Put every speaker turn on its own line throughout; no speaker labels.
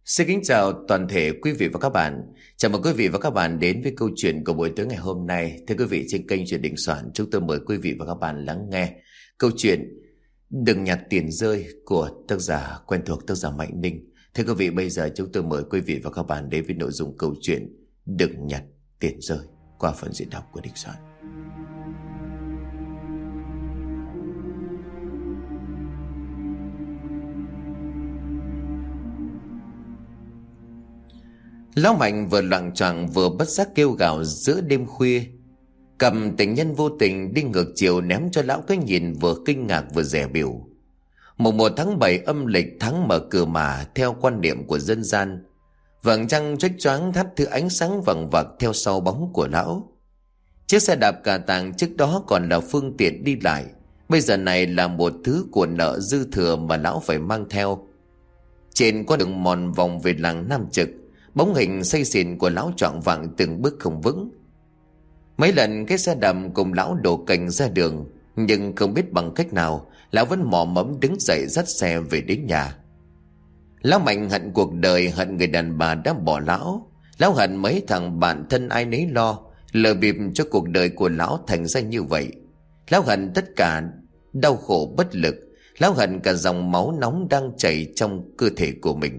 Xin kính chào toàn thể quý vị và các bạn. Chào mừng quý vị và các bạn đến với câu chuyện của buổi tối ngày hôm nay. Thưa quý vị, trên kênh Chuyện Định Soạn, chúng tôi mời quý vị và các bạn lắng nghe câu chuyện Đừng Nhặt Tiền Rơi của tác giả quen thuộc, tác giả Mạnh Ninh. Thưa quý vị, bây giờ chúng tôi mời quý vị và các bạn đến với nội dung câu chuyện Đừng Nhặt Tiền Rơi qua phần diễn đọc của Định Soạn. Lão Mạnh vừa loạng choạng vừa bất giác kêu gào giữa đêm khuya. Cầm tình nhân vô tình đi ngược chiều ném cho lão cái nhìn vừa kinh ngạc vừa dè bỉu. Mùng 1 tháng 7 âm lịch, tháng mở cửa mà theo quan niệm của dân gian. Vầng trăng chói choáng thắp thứ ánh sáng vằng vặc theo sau bóng của lão. Chiếc xe đạp cà tàng trước đó còn là phương tiện đi lại, bây giờ này là một thứ của nợ dư thừa mà lão phải mang theo. Trên con đường mòn vòng về làng Nam Trực, bóng hình say xỉn của lão choạng vạng từng bước không vững. Mấy lần cái xe đạp cùng lão đổ cành ra đường, nhưng không biết bằng cách nào lão vẫn mò mẫm đứng dậy dắt xe về đến nhà. Lão Mạnh hận cuộc đời, hận người đàn bà đã bỏ lão. Lão hận mấy thằng bạn thân ai nấy lo, lờ bịp cho cuộc đời của lão thành ra như vậy. Lão hận tất cả đau khổ bất lực. Lão hận cả dòng máu nóng đang chảy trong cơ thể của mình.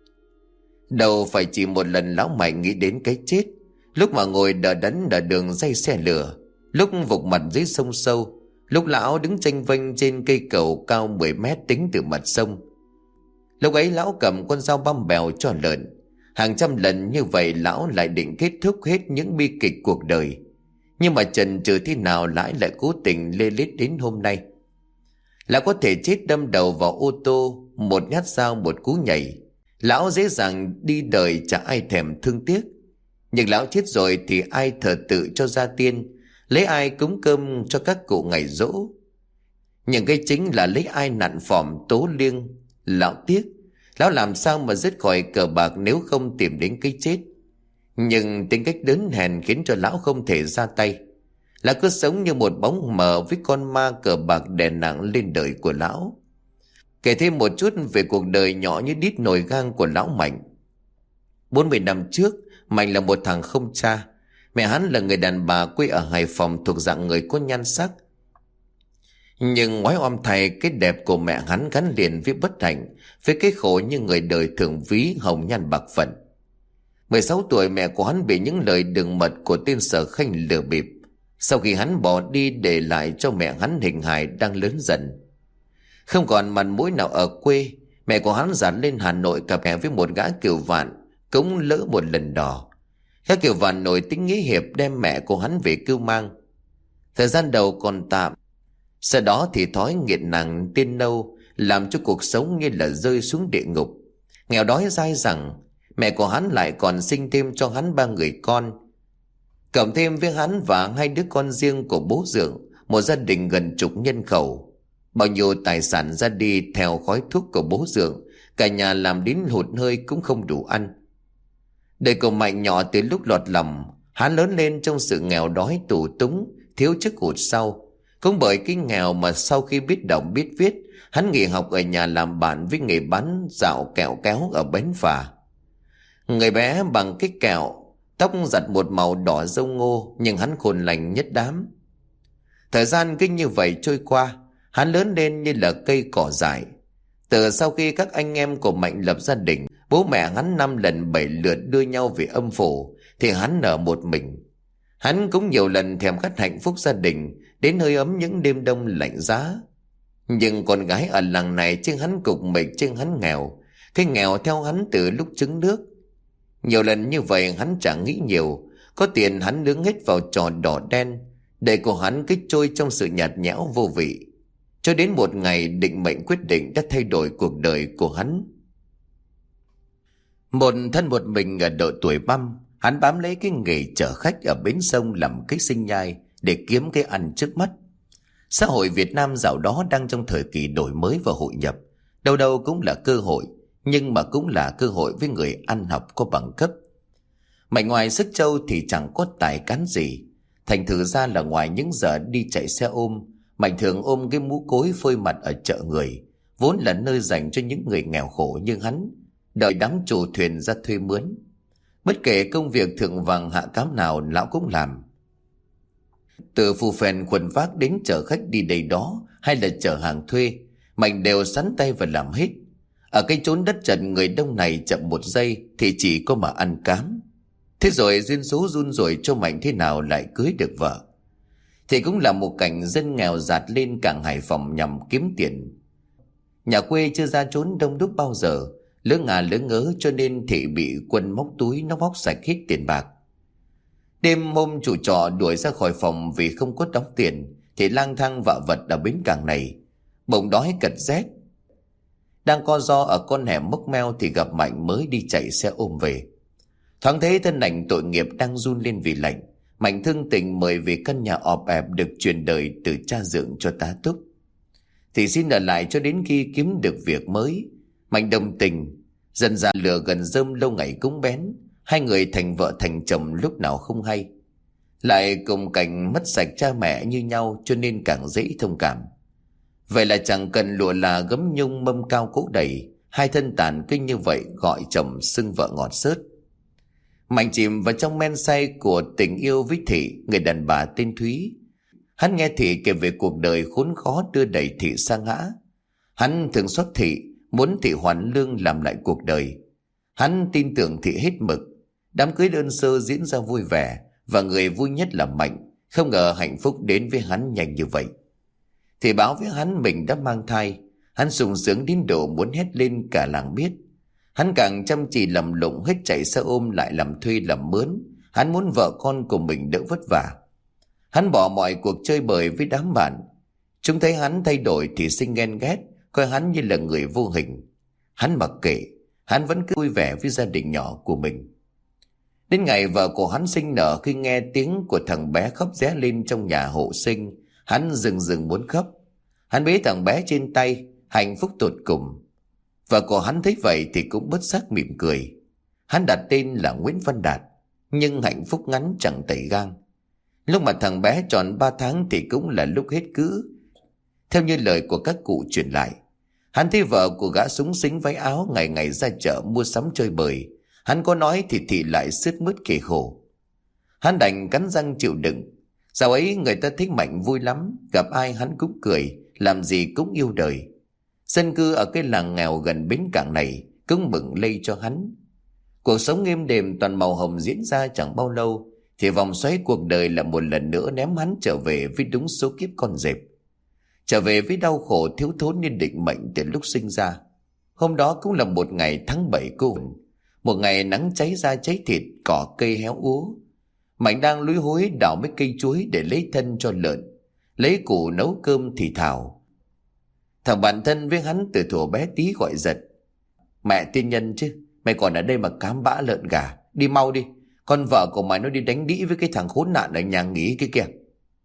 Đâu phải chỉ một lần lão Mạnh nghĩ đến cái chết, lúc mà ngồi đờ đẫn ở đường dây xe lửa, lúc vụt mặt dưới sông sâu, lúc lão đứng chênh vênh trên cây cầu cao 10 mét tính từ mặt sông. Lúc ấy lão cầm con dao băm bèo cho lợn. Hàng trăm lần như vậy lão lại định kết thúc hết những bi kịch cuộc đời, nhưng mà chần chừ thế nào lại cố tình lê lết đến hôm nay. Lão có thể chết đâm đầu vào ô tô, một nhát dao, một cú nhảy. Lão dễ dàng đi đời chả ai thèm thương tiếc. Nhưng lão chết rồi thì ai thờ tự cho gia tiên, lấy ai cúng cơm cho các cụ ngày giỗ. Nhưng cái chính là lấy ai nặn phỏm tố liêng. Lão tiếc, lão làm sao mà dứt khỏi cờ bạc nếu không tìm đến cái chết. Nhưng tính cách đớn hèn khiến cho lão không thể ra tay. Lão cứ sống như một bóng mờ với con ma cờ bạc đè nặng lên đời của lão. Kể thêm một chút về cuộc đời nhỏ như đít nồi gang của lão Mạnh. 40 năm trước, Mạnh là một thằng không cha. Mẹ hắn là người đàn bà quê ở Hải Phòng thuộc dạng người có nhan sắc. Nhưng ngoái oăm thay, cái đẹp của mẹ hắn gắn liền với bất hạnh, với cái khổ như người đời thường ví hồng nhan bạc phận. 16 tuổi mẹ của hắn bị những lời đường mật của tên Sở Khanh lừa bịp. Sau khi hắn bỏ đi để lại cho mẹ hắn hình hài đang lớn dần. Không còn mặt mũi nào ở quê, mẹ của hắn dạt lên Hà Nội cặp kè với một gã kiều vạn, cũng lỡ một lần đò. Gã kiều vạn nổi tính nghĩa hiệp đem mẹ của hắn về cưu mang. Thời gian đầu còn tạm, sau đó thì thói nghiện nàng tiên nâu làm cho cuộc sống như là rơi xuống địa ngục. Nghèo đói dai dẳng, mẹ của hắn lại còn sinh thêm cho hắn 3 người con. Cộng thêm với hắn và 2 đứa con riêng của bố dượng, một gia đình gần chục nhân khẩu. Bao nhiêu tài sản ra đi theo khói thuốc của bố dượng, cả nhà làm đến hụt hơi cũng không đủ ăn. Đời của Mạnh nhỏ từ lúc lọt lòng, hắn lớn lên trong sự nghèo đói tù túng, thiếu trước hụt sau. Cũng bởi cái nghèo mà sau khi biết đọc biết viết, hắn nghỉ học ở nhà làm bạn với nghề bán dạo kẹo kéo ở bến phà. Người bé bằng cái kẹo, tóc giặt một màu đỏ râu ngô, nhưng hắn khôn lành nhất đám. Thời gian cứ như vậy trôi qua, hắn lớn lên như là cây cỏ dại. Từ sau khi các anh em của Mạnh lập gia đình, bố mẹ hắn 5 lần 7 lượt đưa nhau về âm phủ, thì hắn ở một mình. Hắn cũng nhiều lần thèm khát hạnh phúc gia đình, đến hơi ấm những đêm đông lạnh giá. Nhưng con gái ở làng này chứ hắn cục mịch, chứ hắn nghèo. Cái nghèo theo hắn từ lúc trứng nước. Nhiều lần như vậy hắn chẳng nghĩ nhiều. Có tiền hắn nướng hết vào trò đỏ đen. Đời của hắn cứ trôi trong sự nhạt nhẽo vô vị. Cho đến một ngày định mệnh quyết định đã thay đổi cuộc đời của hắn. Một thân một mình ở độ tuổi băm, hắn bám lấy cái nghề chở khách ở bến sông làm cái sinh nhai để kiếm cái ăn trước mắt. Xã hội Việt Nam dạo đó đang trong thời kỳ đổi mới và hội nhập. Đâu đâu cũng là cơ hội, nhưng mà cũng là cơ hội với người ăn học có bằng cấp. Mạnh ngoài sức trâu thì chẳng có tài cán gì. Thành thử ra là ngoài những giờ đi chạy xe ôm, Mạnh thường ôm cái mũ cối phơi mặt ở chợ người, vốn là nơi dành cho những người nghèo khổ như hắn. đợi đám chủ thuyền ra thuê mướn. Bất kể công việc thượng vàng hạ cám nào lão cũng làm. Từ phù phèn khuân vác đến chở khách đi đây đó hay là chở hàng thuê, Mạnh đều sắn tay và làm hết. Ở cái chốn đất trần người đông này chậm một giây thì chỉ có mà ăn cám. Thế rồi duyên số run rủi cho Mạnh thế nào lại cưới được vợ. Thì cũng là một cảnh dân nghèo dạt lên cảng Hải Phòng nhằm kiếm tiền. Nhà quê chưa ra trốn đông đúc bao giờ, lỡ ngà lỡ ngớ cho nên Thị bị Quân móc túi, nó móc sạch hết tiền bạc. Đêm hôm chủ trọ đuổi ra khỏi phòng vì không có đóng tiền, thì lang thang vạ vật ở bến cảng này. Bỗng đói cật rét, đang co ro ở con hẻm mốc meo thì gặp Mạnh mới đi chạy xe ôm về. Thoáng thấy thân ảnh tội nghiệp đang run lên vì lạnh, Mạnh thương tình mời về căn nhà ọp ẹp được truyền đời từ cha dượng cho tá túc. Thì xin ở lại cho đến khi kiếm được việc mới. Mạnh đồng tình, dần dà lửa gần rơm lâu ngày cũng bén. Hai người thành vợ thành chồng lúc nào không hay. Lại cùng cảnh mất sạch cha mẹ như nhau cho nên càng dễ thông cảm. Vậy là chẳng cần lụa là gấm nhung mâm cao cỗ đầy, hai thân tàn kinh như vậy gọi chồng xưng vợ ngọt xớt. Mạnh chìm vào trong men say của tình yêu với Thị, người đàn bà tên Thúy. Hắn nghe Thị kể về cuộc đời khốn khó đưa đẩy Thị sa ngã. Hắn thường xót Thị, muốn Thị hoàn lương làm lại cuộc đời. Hắn tin tưởng Thị hết mực. Đám cưới đơn sơ diễn ra vui vẻ, và người vui nhất là Mạnh. Không ngờ hạnh phúc đến với hắn nhanh như vậy. Thị báo với hắn mình đã mang thai. Hắn sung sướng đến độ muốn hét lên cả làng biết. Hắn càng chăm chỉ làm lụng, hết chạy xe ôm lại làm thuê làm mướn. Hắn muốn vợ con của mình đỡ vất vả. Hắn bỏ mọi cuộc chơi bời với đám bạn. Chúng thấy hắn thay đổi thì sinh ghen ghét, coi hắn như là người vô hình. Hắn mặc kệ, hắn vẫn cứ vui vẻ với gia đình nhỏ của mình. Đến ngày vợ của hắn sinh nở, khi nghe tiếng của thằng bé khóc ré lên trong nhà hộ sinh, hắn rừng muốn khóc. Hắn bế thằng bé trên tay, hạnh phúc tột cùng. Vợ của hắn thấy vậy thì cũng bất giác mỉm cười. Hắn đặt tên là Nguyễn Văn Đạt, nhưng hạnh phúc ngắn chẳng tẩy gang. Lúc mà thằng bé tròn 3 tháng thì cũng là lúc hết cữ. Theo như lời của các cụ truyền lại, hắn thấy vợ của gã súng xính váy áo ngày ngày ra chợ mua sắm chơi bời. Hắn có nói thì Thị lại sướt mướt kể khổ. Hắn đành cắn răng chịu đựng. Dạo ấy người ta thích Mạnh vui lắm, gặp ai hắn cũng cười, làm gì cũng yêu đời. Dân cư ở cái làng nghèo gần bến cảng này cũng mừng lây cho hắn. Cuộc sống êm đềm toàn màu hồng diễn ra chẳng bao lâu, thì vòng xoáy cuộc đời lại một lần nữa ném hắn trở về với đúng số kiếp con dẹp. Trở về với đau khổ thiếu thốn nên định mệnh từ lúc sinh ra. Hôm đó cũng là một ngày tháng 7 cô. Một ngày nắng cháy da cháy thịt, cỏ cây héo úa. Mạnh đang lúi húi đào mấy cây chuối để lấy thân cho lợn, lấy củ nấu cơm thì thào. Thằng bạn thân với hắn từ thuở bé tí gọi giật: "Mẹ tiên nhân chứ, mày còn ở đây mà cám bã lợn gà, đi mau đi, con vợ của mày nó đi đánh đĩ với cái thằng khốn nạn ở nhà nghỉ kia kìa."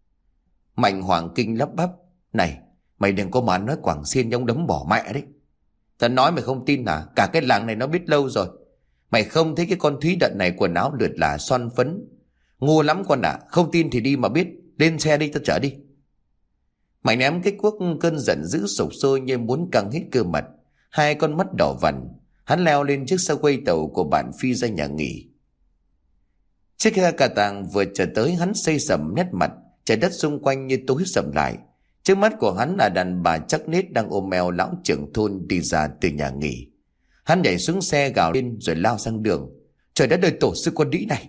Mạnh hoảng kinh lắp bắp: "Này, mày đừng có mà nói quảng xiên nhông đấm bỏ mẹ đấy. Tao nói mày không tin à? Cả cái làng này nó biết lâu rồi. Mày không thấy cái con Thúy Đận này quần áo lượt là son phấn, ngu lắm con ạ. Không tin thì đi mà biết, lên xe đi tao chở đi." Mạnh ném cái cuốc, cơn giận dữ sục sôi như muốn căng hết cơ mặt. Hai con mắt đỏ vằn, hắn leo lên chiếc xe quay tàu của bạn phi ra nhà nghỉ. Chiếc xe cà tàng vừa trở tới, hắn xây sầm nét mặt, trái đất xung quanh như tối sầm lại. Trước mắt của hắn là đàn bà chắc nết đang ôm eo lão trưởng thôn đi ra từ nhà nghỉ. Hắn nhảy xuống xe gào lên rồi lao sang đường. Trời đất ơi, tổ sư con đĩ này!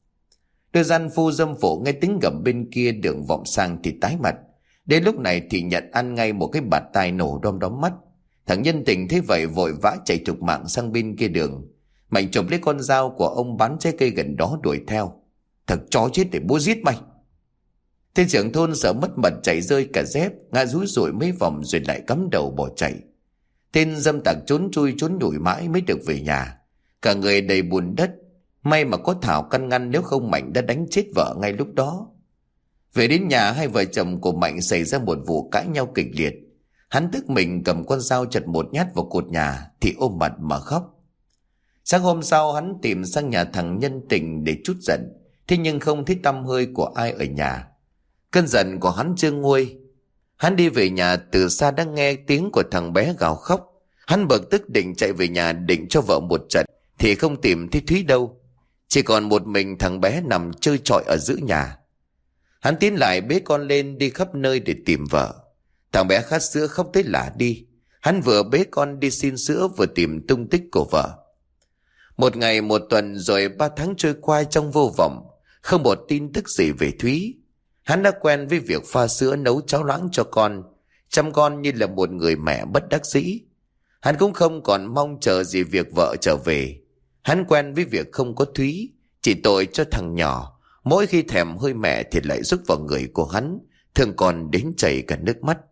Đôi gian phu dâm phụ nghe tiếng gầm bên kia đường vọng sang thì tái mặt. Đến lúc này thì nhận ăn ngay một cái bạt tai nổ đom đóm mắt. Thằng nhân tình thấy vậy vội vã chạy thục mạng sang bên kia đường. Mạnh chụp lấy con dao của ông bán trái cây gần đó đuổi theo. "Thật chó chết để bố giết mày!" Tên trưởng thôn sợ mất mật chạy rơi cả dép, ngã rúi rủi mấy vòng rồi lại cắm đầu bỏ chạy. Tên dâm tặc trốn chui trốn nhủi mãi mới được về nhà, cả người đầy bùn đất. May mà có Thảo căn ngăn, nếu không Mạnh đã đánh chết vợ ngay lúc đó. Về đến nhà, hai vợ chồng của Mạnh xảy ra một vụ cãi nhau kịch liệt. Hắn tức mình cầm con dao chặt một nhát vào cột nhà thì ôm mặt mà khóc. Sáng hôm sau hắn tìm sang nhà thằng nhân tình để trút giận, thế nhưng không thấy tăm hơi của ai ở nhà. Cơn giận của hắn chưa nguôi, hắn đi về nhà từ xa đã nghe tiếng của thằng bé gào khóc. Hắn bực tức định chạy về nhà định cho vợ một trận, thì không tìm thấy Thúy đâu. Chỉ còn một mình thằng bé nằm chơi trọi ở giữa nhà. Hắn tiến lại bế con lên đi khắp nơi để tìm vợ. Thằng bé khát sữa khóc tới lả đi. Hắn vừa bế con đi xin sữa vừa tìm tung tích của vợ. Một ngày, một tuần, rồi 3 tháng trôi qua trong vô vọng, không một tin tức gì về Thúy. Hắn đã quen với việc pha sữa nấu cháo loãng cho con, chăm con như là một người mẹ bất đắc dĩ. Hắn cũng không còn mong chờ gì việc vợ trở về. Hắn quen với việc không có Thúy. Chỉ tội cho thằng nhỏ, mỗi khi thèm hơi mẹ thì lại rúc vào người của hắn, thường còn đến chảy cả nước mắt.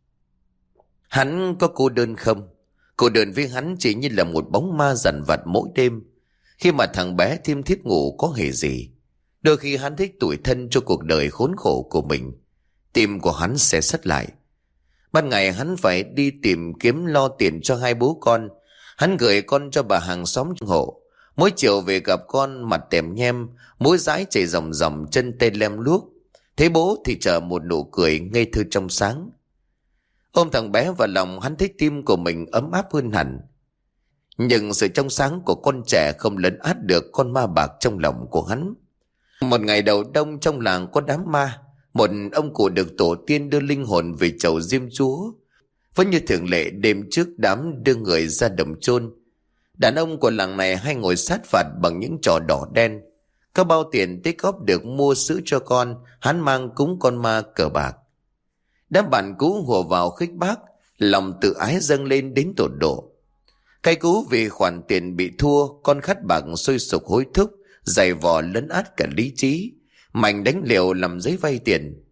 Hắn có cô đơn không? Cô đơn với hắn chỉ như là một bóng ma dằn vặt mỗi đêm. Khi mà thằng bé thiêm thiếp ngủ có hề gì. Đôi khi hắn thích tủi thân cho cuộc đời khốn khổ của mình. Tim của hắn sẽ sắt lại. Ban ngày hắn phải đi tìm kiếm lo tiền cho 2 bố con. Hắn gửi con cho bà hàng xóm trong hộ. Mỗi chiều về gặp con mặt tèm nhem, mũi dãi chảy ròng ròng, chân tê lem luốc. Thấy bố thì chờ một nụ cười ngây thơ trong sáng. Ôm thằng bé vào lòng, hắn thấy tim của mình ấm áp hơn hẳn. Nhưng sự trong sáng của con trẻ không lấn át được con ma bạc trong lòng của hắn. Một ngày đầu đông trong làng có đám ma. Một ông cụ được tổ tiên đưa linh hồn về chầu Diêm Chúa. Vẫn như thường lệ, đêm trước đám đưa người ra đồng chôn. Đàn ông của làng này hay ngồi sát phạt bằng những trò đỏ đen. Các bao tiền tích góp được mua sữa cho con, hắn mang cúng con ma cờ bạc. Đám bạn cũ hùa vào khích bác, lòng tự ái dâng lên đến tột độ. Cay cú vì khoản tiền bị thua, con khát bạc sôi sục hối thúc, giày vò lấn át cả lý trí. Mạnh đánh liều làm giấy vay tiền.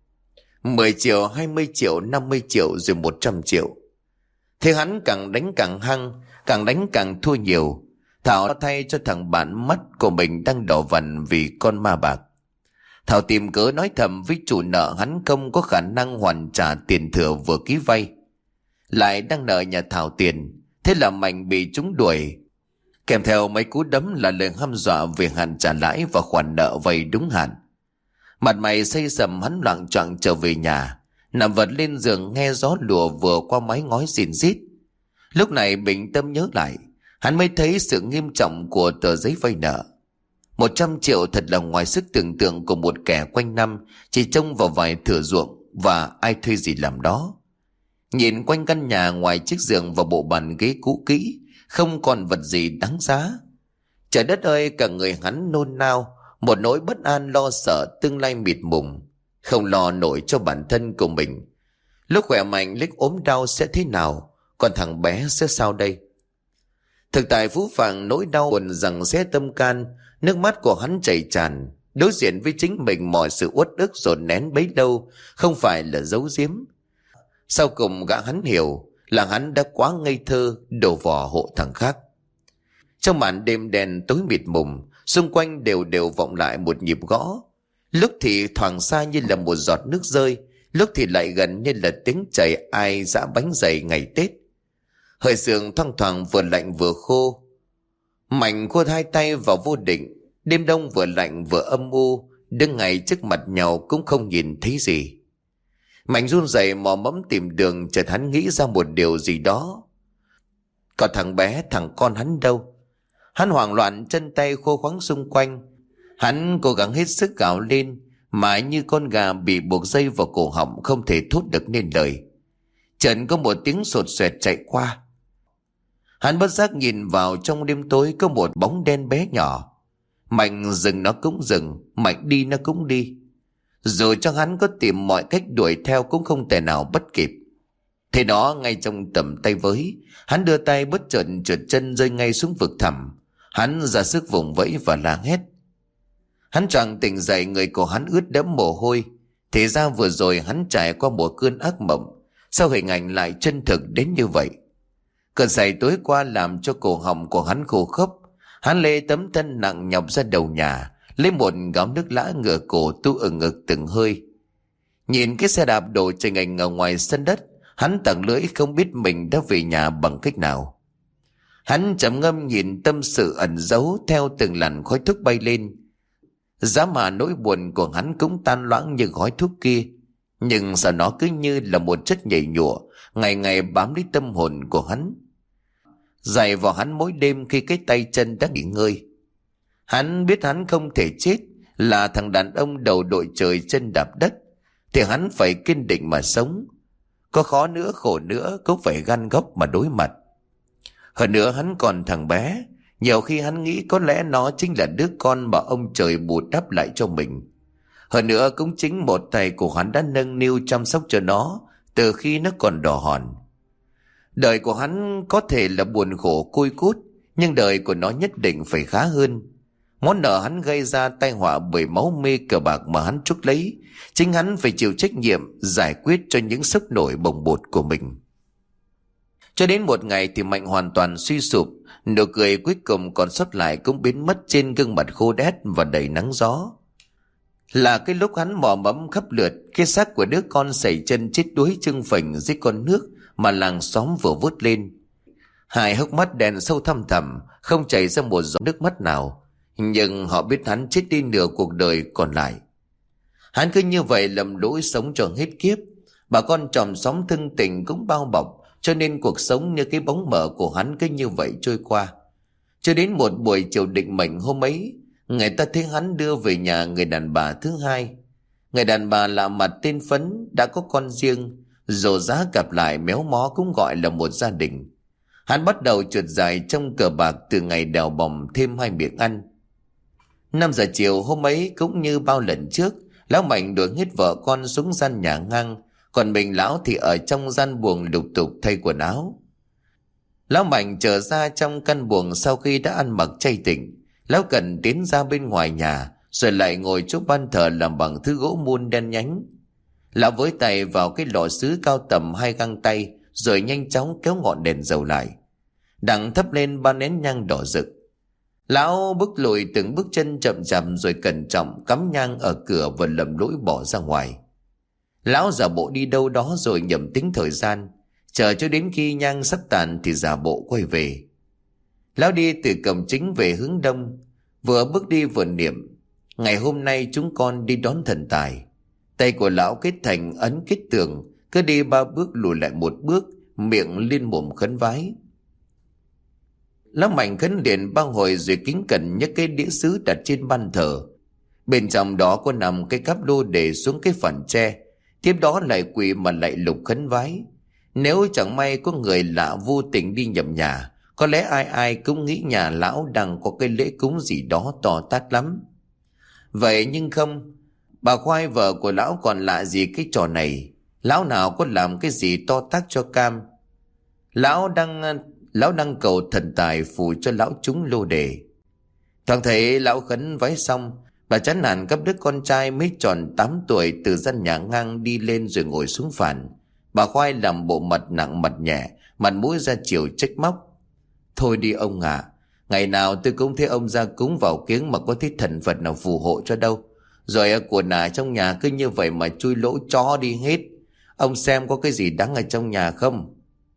10 triệu, 20 triệu, 50 triệu rồi 100 triệu. Thế hắn càng đánh càng hăng, càng đánh càng thua nhiều. Thảo thay cho thằng bạn mắt của mình đang đỏ vằn vì con ma bạc. Thảo tìm cớ nói thầm với chủ nợ hắn không có khả năng hoàn trả tiền thừa vừa ký vay. Lại đang nợ nhà Thảo tiền. Thế là Mạnh bị chúng đuổi. Kèm theo mấy cú đấm là lời hăm dọa về hạn trả lãi và khoản nợ vay đúng hạn. Mặt mày xây sầm, hắn loạng choạng trở về nhà, nằm vật lên giường nghe gió lùa vừa qua mái ngói rìn rít. Lúc này bình tâm nhớ lại, hắn mới thấy sự nghiêm trọng của tờ giấy vay nợ. 100 triệu thật là ngoài sức tưởng tượng của một kẻ quanh năm chỉ trông vào vài thửa ruộng và ai thuê gì làm đó. Nhìn quanh căn nhà, ngoài chiếc giường và bộ bàn ghế cũ kỹ, không còn vật gì đáng giá. Trời đất ơi, cả người hắn nôn nao, một nỗi bất an lo sợ tương lai mịt mùng, không lo nổi cho bản thân của mình. Lúc khỏe mạnh lúc ốm đau sẽ thế nào, còn thằng bé sẽ sao đây? Thực tại phũ phàng, nỗi đau buồn rằng xé tâm can, nước mắt của hắn chảy tràn. Đối diện với chính mình, mọi sự uất ức dồn nén bấy lâu không phải là giấu giếm. Sau cùng gã hắn hiểu là hắn đã quá ngây thơ đổ vò hộ thằng khác. Trong màn đêm đen tối mịt mùng, xung quanh đều đều vọng lại một nhịp gõ. Lúc thì thoảng xa như là một giọt nước rơi, lúc thì lại gần như là tiếng chảy ai giã bánh dày ngày Tết. Hơi sương thoang thoảng vừa lạnh vừa khô. Mạnh khua hai tay vào vô định. Đêm đông vừa lạnh vừa âm u, đứng ngay trước mặt nhau cũng không nhìn thấy gì. Mạnh run rẩy mò mẫm tìm đường, chợt hắn nghĩ ra một điều gì đó. Còn thằng bé, thằng con hắn đâu? Hắn hoảng loạn, chân tay khô khoắng xung quanh. Hắn cố gắng hết sức gào lên, mà như con gà bị buộc dây vào cổ họng, không thể thốt được nên lời. Chợt có một tiếng sột soẹt chạy qua. Hắn bất giác nhìn vào trong đêm tối, có một bóng đen bé nhỏ. Mạnh dừng nó cũng dừng, Mạnh đi nó cũng đi. Dù cho hắn có tìm mọi cách đuổi theo cũng không thể nào bắt kịp. Thế đó, ngay trong tầm tay với, hắn đưa tay bất chợt trượt chân rơi ngay xuống vực thẳm. Hắn ra sức vùng vẫy và la hét. Hắn choàng tỉnh dậy, người của hắn ướt đẫm mồ hôi. Thì ra vừa rồi hắn trải qua một cơn ác mộng. Sao hình ảnh lại chân thực đến như vậy? Cơn say tối qua làm cho cổ họng của hắn khô khốc. Hắn lê tấm thân nặng nhọc ra đầu nhà, lấy một gáo nước lã ngửa cổ tu ở ngực từng hơi. Nhìn cái xe đạp đổ chành ảnh ở ngoài sân đất, hắn tặc lưỡi không biết mình đã về nhà bằng cách nào. Hắn trầm ngâm nhìn tâm sự ẩn giấu theo từng làn khói thuốc bay lên. Giá mà nỗi buồn của hắn cũng tan loãng như khói thuốc kia, nhưng sao nó cứ như là một chất nhầy nhụa, ngày ngày bám lấy tâm hồn của hắn. giày vào hắn mỗi đêm khi cái tay chân đã nghỉ ngơi. Hắn biết hắn không thể chết, là thằng đàn ông đầu đội trời chân đạp đất, thì hắn phải kiên định mà sống. Có khó nữa khổ nữa cũng phải gan góc mà đối mặt. Hơn nữa hắn còn thằng bé, nhiều khi hắn nghĩ có lẽ nó chính là đứa con mà ông trời bù đắp lại cho mình. Hơn nữa cũng chính một tay của hắn đã nâng niu chăm sóc cho nó từ khi nó còn đỏ hòn. Đời của hắn có thể là buồn khổ côi cút, nhưng đời của nó nhất định phải khá hơn. Món nợ hắn gây ra tai họa bởi máu mê cờ bạc mà hắn chuốc lấy, chính hắn phải chịu trách nhiệm giải quyết cho những sốc nổi bồng bột của mình. Cho đến một ngày thì Mạnh hoàn toàn suy sụp, nụ cười cuối cùng còn sót lại cũng biến mất trên gương mặt khô đét và đầy nắng gió. Là cái lúc hắn mò mẫm khắp lượt cái xác của đứa con sẩy chân chết đuối chưng phình dưới con nước mà làng xóm vừa vớt lên. Hai hốc mắt đen sâu thăm thẳm, không chảy ra một giọt nước mắt nào, nhưng họ biết hắn chết đi nửa cuộc đời còn lại. Hắn cứ như vậy lầm lũi sống cho hết kiếp. Bà con chòm xóm thân tình cũng bao bọc, cho nên cuộc sống như cái bóng mờ của hắn cứ như vậy trôi qua. Cho đến một buổi chiều định mệnh hôm ấy, người ta thấy hắn đưa về nhà người đàn bà thứ hai. Người đàn bà lạ mặt tên Phấn, đã có con riêng, rổ giá cặp lại méo mó cũng gọi là một gia đình. Hắn bắt đầu trượt dài trong cờ bạc từ ngày đèo bòng thêm 2 miệng ăn. 5 giờ chiều hôm ấy cũng như bao lần trước, lão Mạnh đuổi hết vợ con xuống gian nhà ngang, còn mình lão thì ở trong gian buồng lục tục thay quần áo. Lão Mạnh trở ra trong căn buồng sau khi đã ăn mặc chay tịnh. Lão Cần tiến ra bên ngoài nhà, rồi lại ngồi chỗ ban thờ làm bằng thứ gỗ mun đen nhánh. Lão với tay vào cái lò sứ cao tầm 2 găng tay, rồi nhanh chóng kéo ngọn đèn dầu lại, đặng thắp lên 3 nén nhang đỏ rực. Lão bước lùi từng bước chân chậm chậm, rồi cẩn trọng cắm nhang ở cửa và lầm lũi bỏ ra ngoài. Lão giả bộ đi đâu đó rồi nhẩm tính thời gian, chờ cho đến khi nhang sắp tàn thì giả bộ quay về. Lão đi từ cổng chính về hướng đông, vừa bước đi vừa niệm: ngày hôm nay chúng con đi đón thần tài. Tay của lão kết thành ấn kết tường, cứ đi 3 bước lùi lại 1 bước, miệng liên mồm khấn vái. Lão Mạnh khấn điện 3 hồi rồi kính cẩn nhấc cái đĩa sứ đặt trên ban thờ. Bên trong đó có nằm cái cáp lô để xuống cái phản tre, tiếp đó lại quỳ mà lại lục khấn vái. Nếu chẳng may có người lạ vô tình đi nhầm nhà, có lẽ ai ai cũng nghĩ nhà lão đang có cái lễ cúng gì đó to tát lắm. Vậy nhưng không, bà Khoai vợ của lão còn lạ gì cái trò này. Lão nào có làm cái gì to tát cho cam. Lão đang cầu thần tài phù cho lão trúng lô đề. Thoáng thấy lão khấn vái xong, bà chán nản gấp đứa con trai mới tròn 8 tuổi từ gian nhà ngang đi lên rồi ngồi xuống phản. Bà Khoai làm bộ mặt nặng mặt nhẹ, mặt mũi ra chiều trách móc: thôi đi ông ạ, ngày nào tôi cũng thấy ông ra cúng vào kiếng mà có thấy thần Phật nào phù hộ cho đâu. Rồi của nà trong nhà cứ như vậy mà chui lỗ chó đi hết. Ông xem có cái gì đáng ở trong nhà không?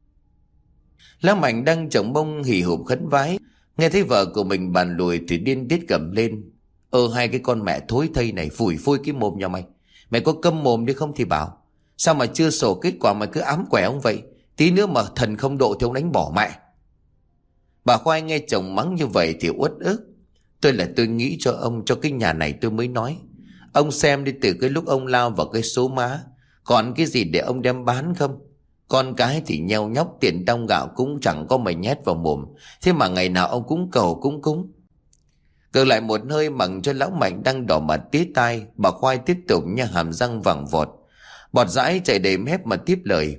Lão Mạnh đang chồng bông hì hụp khấn vái, nghe thấy vợ của mình bàn lùi thì điên tiết gầm lên: hai cái con mẹ thối thây này, phủi phôi cái mồm nhà mày. Mày có câm mồm đi không thì bảo. Sao mà chưa sổ kết quả mà cứ ám quẻ ông vậy? Tí nữa mà thần không độ thì ông đánh bỏ mẹ. Bà Khoai nghe chồng mắng như vậy thì uất ức: tôi nghĩ cho ông, cho cái nhà này tôi mới nói. Ông xem đi, từ cái lúc ông lao vào cái số má, còn cái gì để ông đem bán không? Con cái thì nheo nhóc, tiền tong gạo cũng chẳng có mày nhét vào mồm, thế mà ngày nào ông cũng cầu cũng cúng. Cờ lại một hơi mặc cho lão Mạnh đang đỏ mặt tía tai, bà Khoai tiếp tục nha hàm răng vàng vọt, bọt dãi chảy đầy mép mà tiếp lời: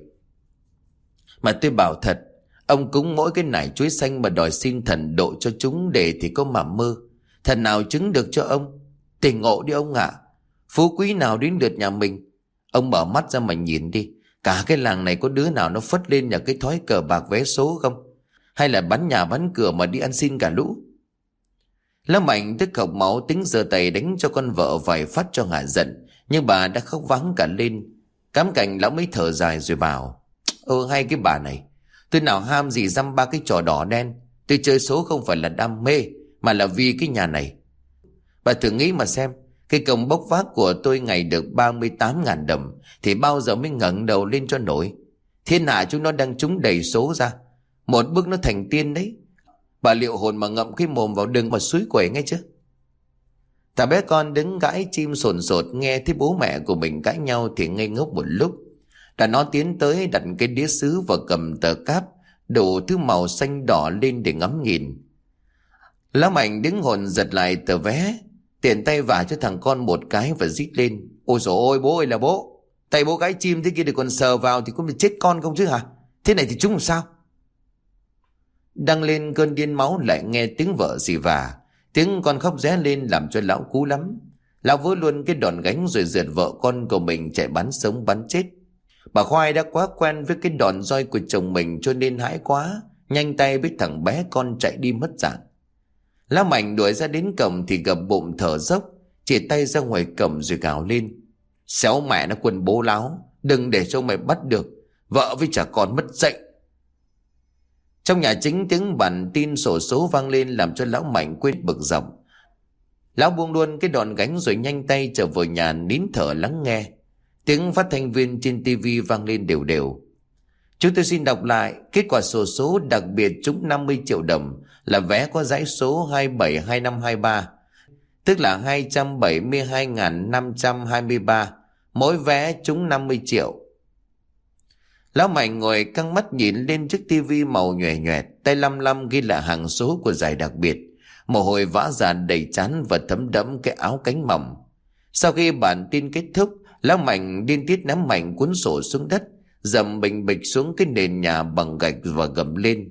mà tôi bảo thật, ông cúng mỗi cái nải chuối xanh mà đòi xin thần độ cho chúng để thì có mà mơ. Thần nào chứng được cho ông? Tỉnh ngộ đi ông ạ. Phú quý nào đến lượt nhà mình? Ông mở mắt ra mà nhìn đi, cả cái làng này có đứa nào nó phất lên nhà cái thói cờ bạc vé số không? Hay là bắn nhà bắn cửa mà đi ăn xin cả lũ? Lão Mạnh tức khóc máu tính giơ tay đánh cho con vợ vài phát cho hạ giận, nhưng bà đã khóc váng cả lên. Cám cảnh lão mới thở dài rồi bảo: hay cái bà này, tôi nào ham gì dăm ba cái trò đỏ đen. Tôi chơi số không phải là đam mê, mà là vì cái nhà này. Bà thử nghĩ mà xem, cái công bốc vác của tôi ngày được 38.000 đồng thì bao giờ mới ngẩng đầu lên cho nổi. Thiên hạ chúng nó đang trúng đầy số ra. Một bước nó thành tiên đấy. Bà liệu hồn mà ngậm cái mồm vào đường mà suối quẩy nghe chứ. Thằng bé con đứng gãi chim sồn sột, nghe thấy bố mẹ của mình cãi nhau thì ngây ngốc một lúc. Đã nó tiến tới đặt cái đĩa sứ và cầm tờ cáp đủ thứ màu xanh đỏ lên để ngắm nhìn. Lão Mạnh đứng hồn giật lại tờ vé, tiện tay vả cho thằng con một cái và rít lên: Ôi dồi ôi, bố ơi là bố, tay bố gãi chim thế kia để còn sờ vào thì có bị chết con không chứ hả? Thế này thì chúng làm sao? Đang lên cơn điên máu lại nghe tiếng vợ xì vả, tiếng con khóc ré lên làm cho lão cú lắm. Lão vớ luôn cái đòn gánh rồi rượt vợ con của mình chạy bắn sống bắn chết. Bà Khoai đã quá quen với cái đòn roi của chồng mình cho nên hãi quá, nhanh tay với thằng bé con chạy đi mất dạng. Lão Mạnh đuổi ra đến cổng thì gập bụng thở dốc, chỉ tay ra ngoài cổng rồi gào lên: Xéo mẹ nó quần bố láo, đừng để cho mày bắt được, vợ với trẻ con mất dạy. Trong nhà chính tiếng bản tin xổ số vang lên làm cho lão Mạnh quên bực dọc. Lão buông luôn cái đòn gánh rồi nhanh tay trở vào nhà nín thở lắng nghe. Tiếng phát thanh viên trên tivi vang lên đều đều. Chúng tôi xin đọc lại kết quả xổ số đặc biệt trúng 50 triệu đồng là vé có dãy số 272523, tức là 272.523, mỗi vé trúng 50 triệu. Lão Mạnh ngồi căng mắt nhìn lên chiếc tivi màu nhòe nhòe, tay lăm lăm ghi lại hàng số của giải đặc biệt. Mồ hôi vã ra đầy trán và thấm đẫm cái áo cánh mỏng. Sau khi bản tin kết thúc, Lão Mạnh điên tiết ném mạnh cuốn sổ xuống đất, dầm bình bịch xuống cái nền nhà bằng gạch và gầm lên: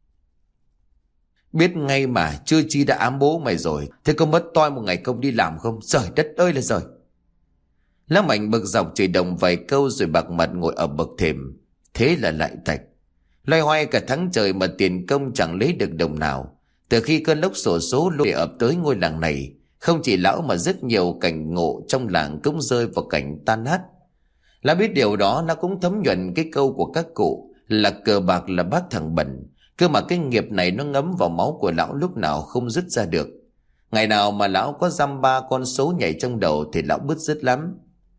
Biết ngay mà, chưa chi đã ám bố mày rồi, thế có mất toi một ngày công đi làm không? Trời đất ơi là trời! Lão Mạnh bực dọc chửi đồng vài câu rồi bạc mặt ngồi ở bậc thềm. Thế là lại tạch. Loay hoay cả tháng trời mà tiền công chẳng lấy được đồng nào. Từ khi cơn lốc xổ số lôi ập tới ngôi làng này, không chỉ lão mà rất nhiều cảnh ngộ trong làng cũng rơi vào cảnh tan nát. Lão biết điều đó, nó cũng thấm nhuần cái câu của các cụ là cờ bạc là bát thằng bẩn. Cơ mà cái nghiệp này nó ngấm vào máu của lão lúc nào không dứt ra được. Ngày nào mà lão có dăm ba con số nhảy trong đầu thì lão bứt rứt lắm.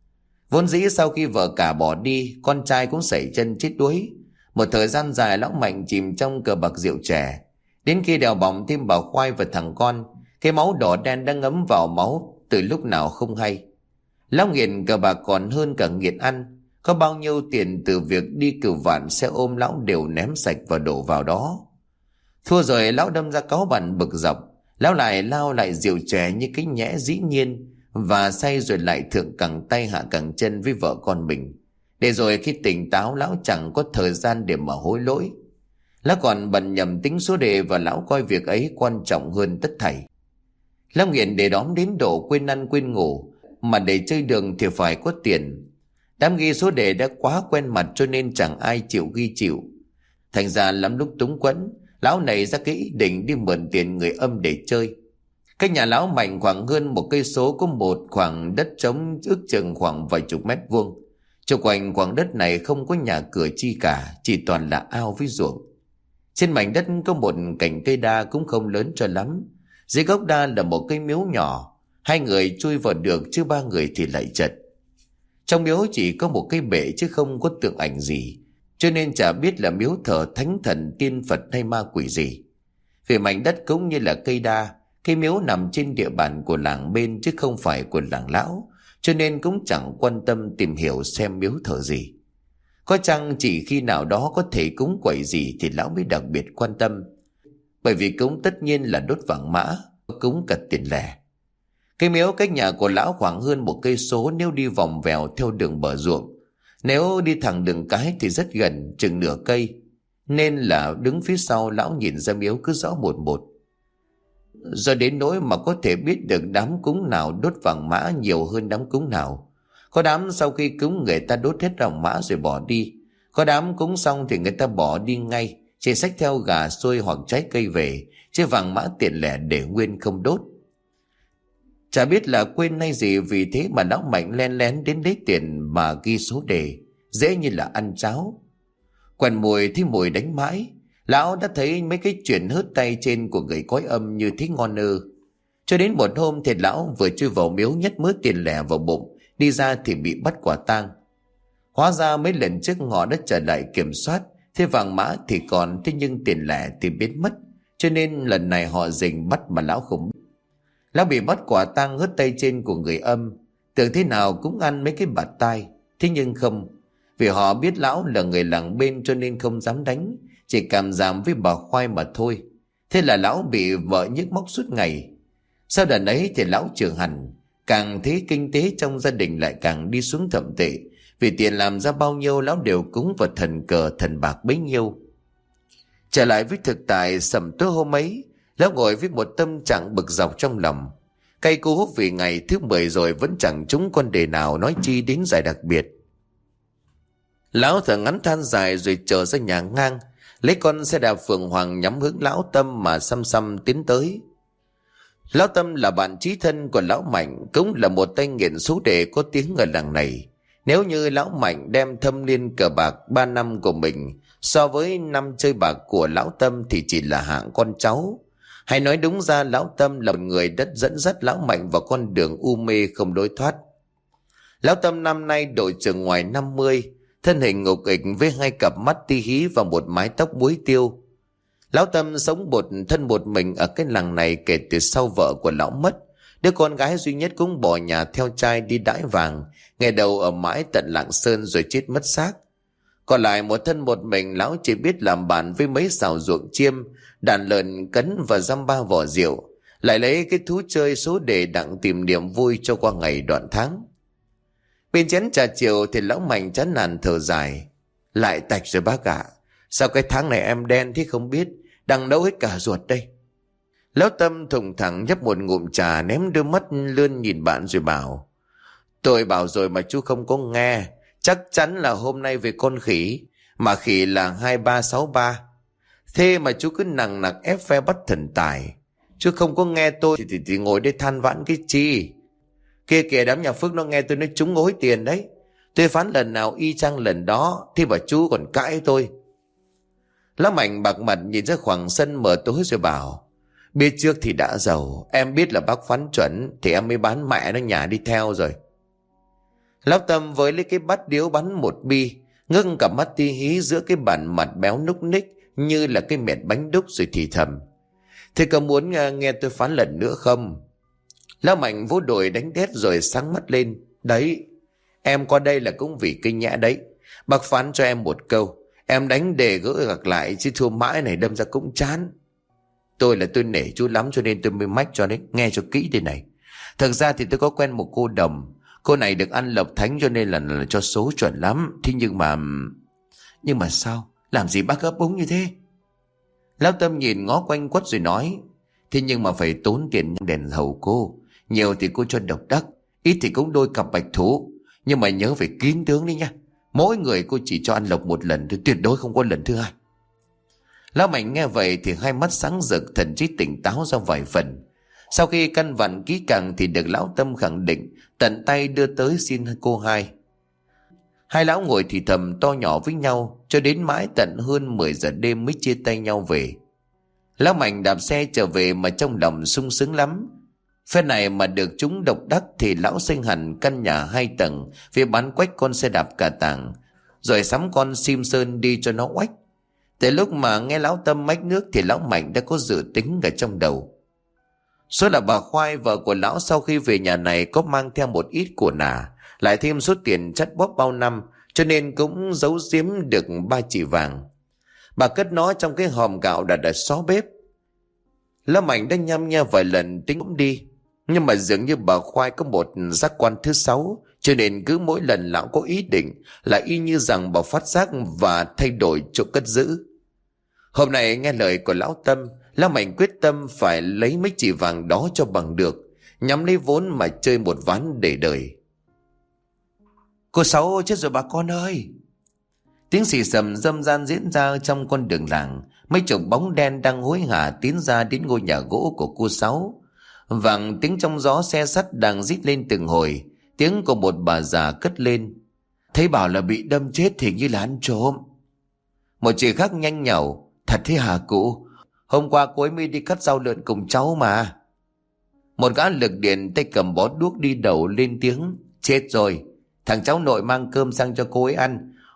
Vốn dĩ sau khi vợ cả bỏ đi, con trai cũng sẩy chân chết đuối. Một thời gian dài lão Mạnh chìm trong cờ bạc rượu chè. Đến khi đèo bỏng thêm bà Khoai và thằng con, cái máu đỏ đen đang ngấm vào máu từ lúc nào không hay. Lão nghiện cờ bạc còn hơn cả nghiện ăn. Có bao nhiêu tiền từ việc đi cửu vạn xe ôm lão đều ném sạch và đổ vào đó. Thua rồi lão đâm ra cáu bẳn bực dọc. Lão lại lao lại rượu chè như cái nhẽ dĩ nhiên, và say rồi lại thượng cẳng tay hạ cẳng chân với vợ con mình. Để rồi khi tỉnh táo lão chẳng có thời gian để mà hối lỗi. Lão còn bận nhầm tính số đề và lão coi việc ấy quan trọng hơn tất thảy. Lão nghiện để đóm đến độ quên ăn quên ngủ, mà để chơi đường thì phải có tiền. Đám ghi số đề đã quá quen mặt cho nên chẳng ai chịu ghi chịu. Thành ra lắm lúc túng quẫn, lão nảy ra cái ý định đi mượn tiền người âm để chơi. Cách nhà lão Mạnh khoảng hơn 1 cây số có một khoảng đất trống ước chừng khoảng vài chục mét vuông. Xung quanh khoảng đất này không có nhà cửa chi cả, chỉ toàn là ao với ruộng. Trên mảnh đất có một cành cây đa cũng không lớn cho lắm. Dưới gốc đa là một cây miếu nhỏ, 2 người chui vào được chứ 3 người thì lại chật. Trong miếu chỉ có một cây bệ chứ không có tượng ảnh gì, cho nên chả biết là miếu thờ thánh thần tiên Phật hay ma quỷ gì. Vì mảnh đất cũng như là cây đa, cây miếu nằm trên địa bàn của làng bên chứ không phải của làng lão, cho nên cũng chẳng quan tâm tìm hiểu xem miếu thờ gì. Có chăng chỉ khi nào đó có thể cúng quẩy gì thì lão mới đặc biệt quan tâm. Bởi vì cúng tất nhiên là đốt vàng mã, cúng cả tiền lẻ. Cây miếu cách nhà của lão khoảng hơn 1 cây số nếu đi vòng vèo theo đường bờ ruộng. Nếu đi thẳng đường cái thì rất gần, chừng nửa cây. Nên là đứng phía sau lão nhìn ra miếu cứ rõ một một. Do đến nỗi mà có thể biết được đám cúng nào đốt vàng mã nhiều hơn đám cúng nào. Có đám sau khi cúng người ta đốt hết vàng mã rồi bỏ đi. Có đám cúng xong thì người ta bỏ đi ngay, chỉ xách theo gà xôi hoặc trái cây về, chứ vàng mã tiền lẻ để nguyên không đốt. Chả biết là quên hay gì, vì thế mà lão Mạnh len lén đến lấy tiền mà ghi số đề, dễ như là ăn cháo. Quần mùi thì mùi đánh mãi, lão đã thấy mấy cái chuyện hớt tay trên của người cõi âm như thế ngon ơ. Cho đến một hôm thì lão vừa chui vào miếu nhét mớ tiền lẻ vào bụng, đi ra thì bị bắt quả tang. Hóa ra mấy lần trước họ đã trở lại kiểm soát, Thế vàng mã thì còn, thế nhưng tiền lẻ thì biến mất, cho nên lần này họ rình bắt mà lão không biết. Lão bị bắt quả tang hớt tay trên của người âm, tưởng thế nào cũng ăn mấy cái bạt tai. Thế nhưng không, vì họ biết lão là người làng bên cho nên không dám đánh, chỉ cảm giảm với bà Khoai mà thôi. Thế là lão bị vợ nhức móc suốt ngày. Sau đợt ấy thì lão trưởng hẳn, càng thấy kinh tế trong gia đình lại càng đi xuống thậm tệ, vì tiền làm ra bao nhiêu lão đều cúng vào thần cờ thần bạc bấy nhiêu. Trở lại với thực tại, sầm tối hôm ấy, lão ngồi với một tâm trạng bực dọc trong lòng. Cay cú vì ngày thứ 10 rồi vẫn chẳng trúng con đề nào, nói chi đến giải đặc biệt. Lão thở ngắn than dài rồi trở ra nhà ngang, lấy con xe đạp Phượng Hoàng nhắm hướng lão Tâm mà xăm xăm tiến tới. Lão Tâm là bạn chí thân của lão Mạnh, cũng là một tay nghiện số đề có tiếng ở làng này. Nếu như lão Mạnh đem thâm niên cờ bạc 3 năm của mình so với năm chơi bạc của lão Tâm thì chỉ là hạng con cháu. Hay nói đúng ra, lão Tâm là một người đã dẫn dắt lão Mạnh vào con đường u mê không lối thoát. Lão Tâm năm nay độ chừng ngoài 50, thân hình ngục ịch với hai cặp mắt ti hí và một mái tóc búi tiêu. Lão Tâm sống một mình ở cái làng này kể từ sau vợ của lão mất. Đứa con gái duy nhất cũng bỏ nhà theo trai đi đãi vàng, ngày đầu ở mãi tận Lạng Sơn rồi chết mất xác. Còn lại một thân một mình, lão chỉ biết làm bạn với mấy xào ruộng chiêm, đàn lợn cấn và dăm ba vỏ rượu, lại lấy cái thú chơi số đề đặng tìm niềm vui cho qua ngày đoạn tháng. Bên chén trà chiều thì lão Mạnh chán nản thở dài. Lại tạch rồi bác ạ. Sao cái tháng này em đen thế không biết, đang nấu hết cả ruột đây. Lão Tâm thùng thẳng nhấp một ngụm trà, ném đôi mắt lươn nhìn bạn rồi bảo: Tôi bảo rồi mà chú không có nghe. Chắc chắn là hôm nay về con khỉ, mà khỉ là 2363. Thế mà chú cứ nằng nặc ép phe bắt thần tài. Chú không có nghe tôi thì ngồi đây than vãn cái chi. Kia kìa, đám nhà Phước nó nghe tôi nói trúng gối tiền đấy. Tôi phán lần nào y chang lần đó, thế mà chú còn cãi tôi. Lão Mạnh bạc mặt nhìn ra khoảng sân mờ tối rồi bảo: Biết trước thì đã giàu, em biết là bác phán chuẩn thì em mới bán mẹ nó nhà đi theo rồi. Lão Tâm với lấy cái bát điếu bắn một bi, ngưng cả mắt ti hí giữa cái bản mặt béo núc ních như là cái mẹt bánh đúc rồi thì thầm: Thế có muốn nghe tôi phán lần nữa không? Lão Mạnh vỗ đùi đánh đét rồi sáng mắt lên: Đấy, em qua đây là cũng vì kinh nhã đấy. Bác phán cho em một câu, em đánh để gỡ gạc lại, chứ thua mãi này đâm ra cũng chán. Tôi nể chú lắm cho nên tôi mới mách cho đấy, nghe cho kỹ đây này. Thực ra thì tôi có quen một cô đồng. Cô này được ăn lộc thánh cho nên là cho số chuẩn lắm. Thế nhưng mà sao? Làm gì bác ấp úng như thế? Lão Tâm nhìn ngó quanh quất rồi nói: Thế nhưng mà phải tốn tiền đèn hầu cô. Nhiều thì cô cho độc đắc, ít thì cũng đôi cặp bạch thủ. Nhưng mà nhớ phải kín tướng đi nha. Mỗi người cô chỉ cho ăn lộc một lần thôi, tuyệt đối không có lần thứ hai. Lão Mạnh nghe vậy thì hai mắt sáng rực, thần trí tỉnh táo ra vài phần. Sau khi căn vặn kỹ càng thì được lão Tâm khẳng định, tận tay đưa tới xin cô hai. Hai lão ngồi thì thầm to nhỏ với nhau cho đến mãi tận hơn 10 giờ đêm mới chia tay nhau về. Lão Mạnh đạp xe trở về mà trong lòng sung sướng lắm. Phen này mà được chúng độc đắc thì lão xây hẳn căn nhà 2 tầng, phía bán quách con xe đạp cả tàng, rồi sắm con sim sơn đi cho nó oách. Từ lúc mà nghe lão Tâm mách nước thì lão Mạnh đã có dự tính ở trong đầu. Số là bà Khoai, vợ của lão, sau khi về nhà này có mang theo một ít của nả, lại thêm số tiền chắt bóp bao năm, cho nên cũng giấu giếm được 3 chỉ vàng. Bà cất nó trong cái hòm gạo đặt ở xó bếp. Lão Mạnh đã nhăm nhe vài lần tính cũng đi, nhưng mà dường như bà Khoai có một giác quan thứ 6, cho nên cứ mỗi lần lão có ý định là y như rằng bà phát giác và thay đổi chỗ cất giữ. Hôm nay nghe lời của lão Tâm, Lão Mạnh quyết tâm phải lấy mấy chỉ vàng đó cho bằng được, nhắm lấy vốn mà chơi một ván để đời. Cô Sáu chết rồi bà con ơi! Tiếng xì xầm râm ran diễn ra trong con đường làng. Mấy chục bóng đen đang hối hả tiến ra đến ngôi nhà gỗ của cô Sáu. Vàng tiếng trong gió xe sắt đang rít lên từng hồi. Tiếng của một bà già cất lên: Thấy bảo là bị đâm chết thì như là ăn trộm. Một chị khác nhanh nhảu: Thật thế hả cụ? Hôm qua cô ấy mới đi cắt rau lợn cùng cháu mà. Một gã lực điện tay cầm bó đuốc đi đầu lên tiếng: Chết rồi, thằng cháu nội mang cơm sang cho cô ấy ăn,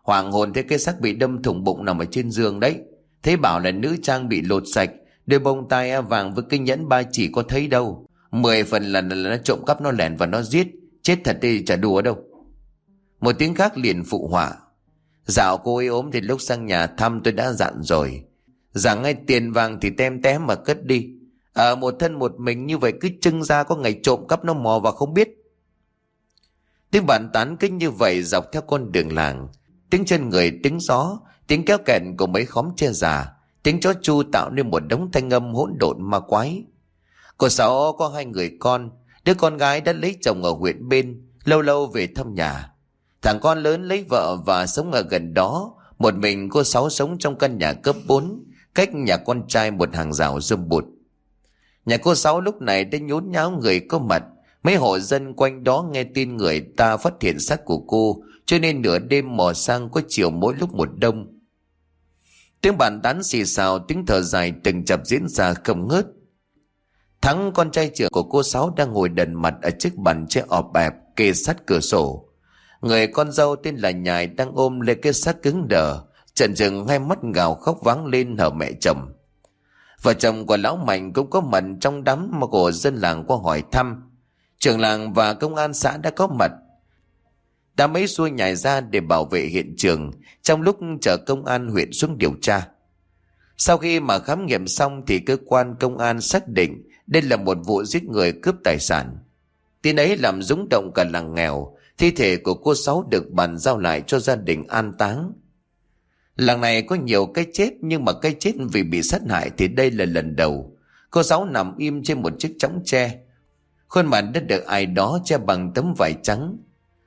Hoàng hồn thấy cái xác bị đâm thủng bụng nằm ở trên giường đấy. Thế bảo là nữ trang bị lột sạch, đôi bông tai vàng với cái nhẫn ba chỉ có thấy đâu. 10 phần là nó trộm cắp, nó lẻn và nó giết. Chết thật đi, chả đùa đâu. Một tiếng khác liền phụ họa. Dạo cô ấy ốm thì lúc sang nhà thăm tôi đã dặn rồi, rằng ngay tiền vàng thì tem tém mà cất đi. Một thân một mình như vậy cứ trưng ra, có ngày trộm cắp nó mò vào không biết. Tiếng bàn tán kinh như vậy dọc theo con đường làng. Tiếng chân người, tiếng gió, tiếng kéo kẹt của mấy khóm tre già, tiếng chó chu tạo nên một đống thanh âm hỗn độn ma quái. Cô Sáu có 2 người con. Đứa con gái đã lấy chồng ở huyện bên, lâu lâu về thăm nhà. Thằng con lớn lấy vợ và sống ở gần đó. Một mình cô Sáu sống trong căn nhà cấp 4, cách nhà con trai một hàng rào râm bụt. Nhà cô Sáu lúc này đã nhốn nháo người có mặt. Mấy hộ dân quanh đó nghe tin người ta phát hiện xác của cô, cho nên nửa đêm mò sang có chiều mỗi lúc một đông. Tiếng bàn tán xì xào, tiếng thở dài từng chập diễn ra không ngớt. Thắng, con trai trưởng của cô Sáu, đang ngồi đần mặt ở chiếc bàn tre ọp ẹp kề sát cửa sổ. Người con dâu tên là Nhài đang ôm lấy cái xác cứng đờ, chần chừng hai mắt gào khóc váng lên hở mẹ chồng. Vợ chồng của lão Mạnh cũng có mặt trong đám mà của dân làng qua hỏi thăm. Trưởng làng và công an xã đã có mặt. Đã mấy xua Nhài ra để bảo vệ hiện trường trong lúc chờ công an huyện xuống điều tra. Sau khi mà khám nghiệm xong thì cơ quan công an xác định đây là một vụ giết người cướp tài sản. Tin ấy làm rúng động cả làng nghèo. Thi thể của cô Sáu được bàn giao lại cho gia đình an táng. Làng này có nhiều cái chết, nhưng mà cái chết vì bị sát hại thì đây là lần đầu. Cô Sáu nằm im trên một chiếc chõng tre, khuôn mặt đã được ai đó che bằng tấm vải trắng.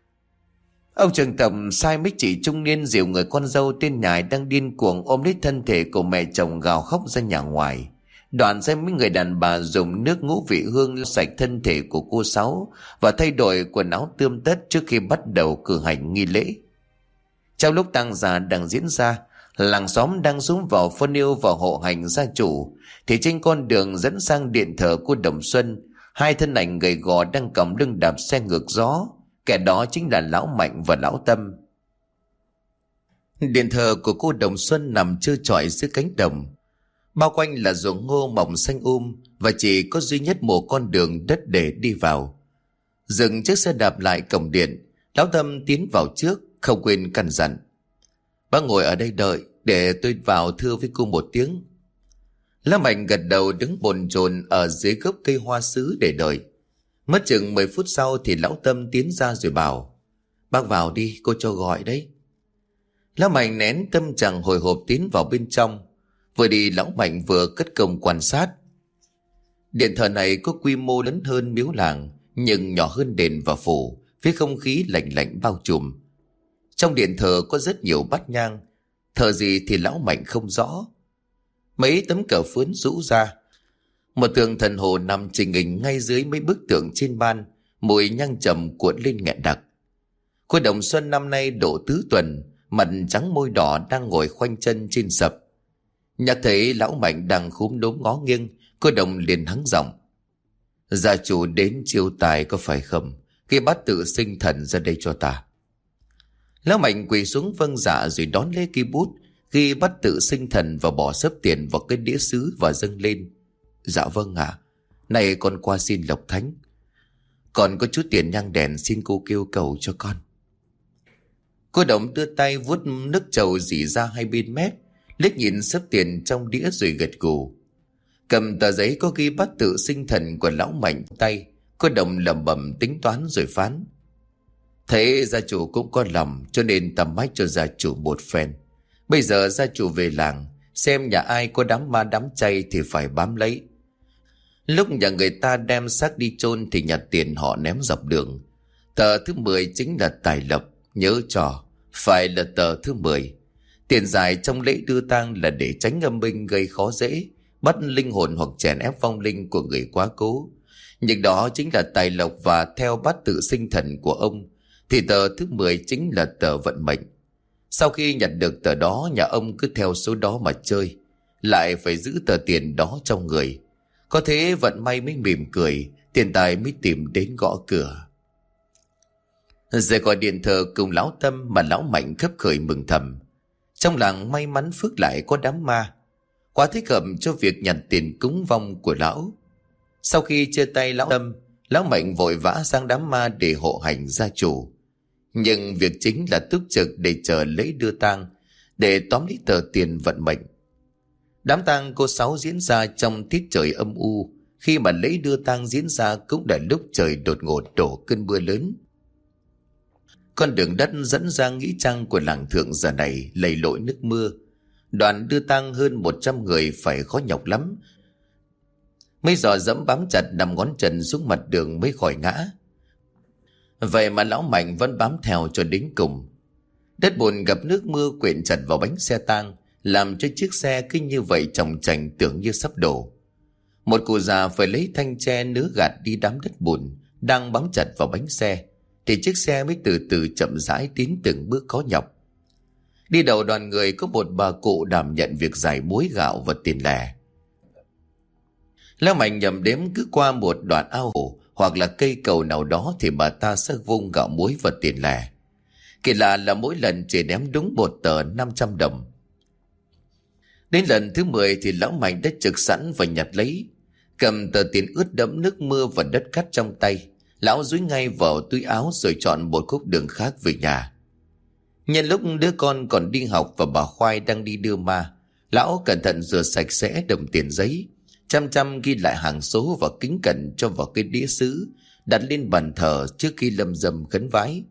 Ông trưởng tầm sai mấy chị trung niên dìu người con dâu tên Nhài đang điên cuồng ôm lấy thân thể của mẹ chồng gào khóc ra nhà ngoài. Đoạn xem mấy người đàn bà dùng nước ngũ vị hương lau sạch thân thể của cô Sáu và thay đổi quần áo tươm tất trước khi bắt đầu cử hành nghi lễ. Trong lúc tang gia đang diễn ra, làng xóm đang xuống vào phân yêu và hộ hành gia chủ, thì trên con đường dẫn sang điện thờ của Đồng Xuân, 2 thân ảnh gầy gò đang cầm lưng đạp xe ngược gió. Kẻ đó chính là lão Mạnh và lão Tâm. Điện thờ của cô Đồng Xuân nằm trơ trọi giữa cánh đồng, bao quanh là ruộng ngô mọc xanh và chỉ có duy nhất một con đường đất để đi vào. Dừng chiếc xe đạp lại cổng điện, lão Tâm tiến vào trước, không quên căn dặn: "Bác ngồi ở đây đợi, để tôi vào thưa với cô một tiếng." Lão Mạnh gật đầu, đứng bồn chồn ở dưới gốc cây hoa sứ để đợi. Mất chừng 10 phút sau thì lão Tâm tiến ra rồi bảo: "Bác vào đi, cô cho gọi đấy." Lão Mạnh nén tâm trạng hồi hộp tiến vào bên trong. Vừa đi lão Mạnh vừa cất công quan sát. Điện thờ này có quy mô lớn hơn miếu làng, nhưng nhỏ hơn đền và phủ, với không khí lạnh lạnh bao trùm. Trong điện thờ có rất nhiều bát nhang, thờ gì thì lão Mạnh không rõ. Mấy tấm cờ phướn rũ ra, một tượng thần hồ nằm trình hình ngay dưới mấy bức tượng trên ban, mùi nhang trầm cuộn lên nghẹn đặc. Cô Đồng Xuân năm nay độ tứ tuần, mặt trắng môi đỏ đang ngồi khoanh chân trên sập. Nhắc thấy lão Mạnh đang khúm đốm ngó nghiêng, cô Đồng liền hắng giọng: "Gia chủ đến chiêu tài có phải không? Cái bát tự sinh thần ra đây cho ta." Lão Mạnh quỳ xuống vâng dạ rồi đón lấy cây bút, ghi bát tự sinh thần và bỏ xấp tiền vào cái đĩa sứ và dâng lên. "Dạ vâng ạ. Này con qua xin lộc thánh. Còn có chút tiền nhang đèn xin cô kêu cầu cho con." Cô Đồng đưa tay vuốt nước trầu rỉ ra hai bên mép, liếc nhìn xấp tiền trong đĩa rồi gật gù. Cầm tờ giấy có ghi bát tự sinh thần của lão Mạnh tay, cô Đồng lẩm bẩm tính toán rồi phán: "Thấy gia chủ cũng có lòng, cho nên tầm mách cho gia chủ một phen. Bây giờ gia chủ về làng, xem nhà ai có đám ma đám chay thì phải bám lấy. Lúc nhà người ta đem xác đi chôn thì nhặt tiền họ ném dọc đường. Tờ thứ 10 chính là tài lộc, nhớ cho, phải là tờ thứ 10. Tiền dài trong lễ đưa tang là để tránh âm binh gây khó dễ, bắt linh hồn hoặc chèn ép vong linh của người quá cố. Nhưng đó chính là tài lộc, và theo bát tự sinh thần của ông thì tờ thứ 10 chính là tờ vận mệnh. Sau khi nhặt được tờ đó, nhà ông cứ theo số đó mà chơi, lại phải giữ tờ tiền đó trong người. Có thế vận may mới mỉm cười, tiền tài mới tìm đến gõ cửa." Rời khỏi điện thờ cùng lão Tâm mà lão Mạnh khấp khởi mừng thầm. Trong làng may mắn phước lại có đám ma, quá thích hợp cho việc nhặt tiền cúng vong của lão. Sau khi chia tay lão Tâm, lão Mạnh vội vã sang đám ma để hộ hành gia chủ. Nhưng việc chính là túc trực để chờ lễ đưa tang, để tóm lấy tờ tiền vận mệnh. Đám tang cô Sáu diễn ra trong tiết trời âm u. Khi mà lễ đưa tang diễn ra cũng là lúc trời đột ngột đổ cơn mưa lớn. Con đường đất dẫn ra nghĩa trang của làng Thượng giờ này lầy lội nước mưa. Đoàn đưa tang hơn 100 người phải khó nhọc lắm. Mấy giò dẫm bám chặt 5 ngón chân xuống mặt đường mới khỏi ngã. Vậy mà lão Mạnh vẫn bám theo cho đến cùng. Đất bùn gặp nước mưa quyện chặt vào bánh xe tang, làm cho chiếc xe cứ như vậy chồng chành tưởng như sắp đổ. Một cụ già phải lấy thanh tre nứa gạt đi đám đất bùn đang bám chặt vào bánh xe, thì chiếc xe mới từ từ chậm rãi tiến từng bước khó nhọc. Đi đầu đoàn người có một bà cụ đảm nhận việc giải muối gạo và tiền lẻ. Lão Mạnh nhầm đếm cứ qua một đoạn ao hồ hoặc là cây cầu nào đó thì bà ta sẽ vung gạo muối và tiền lẻ. Kỳ lạ là mỗi lần chỉ ném đúng một tờ 500 đồng. Đến lần thứ 10 thì lão Mạnh đã trực sẵn và nhặt lấy. Cầm tờ tiền ướt đẫm nước mưa và đất cát trong tay, lão dúi ngay vào túi áo rồi chọn một khúc đường khác về nhà. Nhân lúc đứa con còn đi học và bà Khoai đang đi đưa ma, lão cẩn thận rửa sạch sẽ đồng tiền giấy, chăm chăm ghi lại hàng số và kính cẩn cho vào cái đĩa sứ, đặt lên bàn thờ trước khi lâm dâm khấn vái.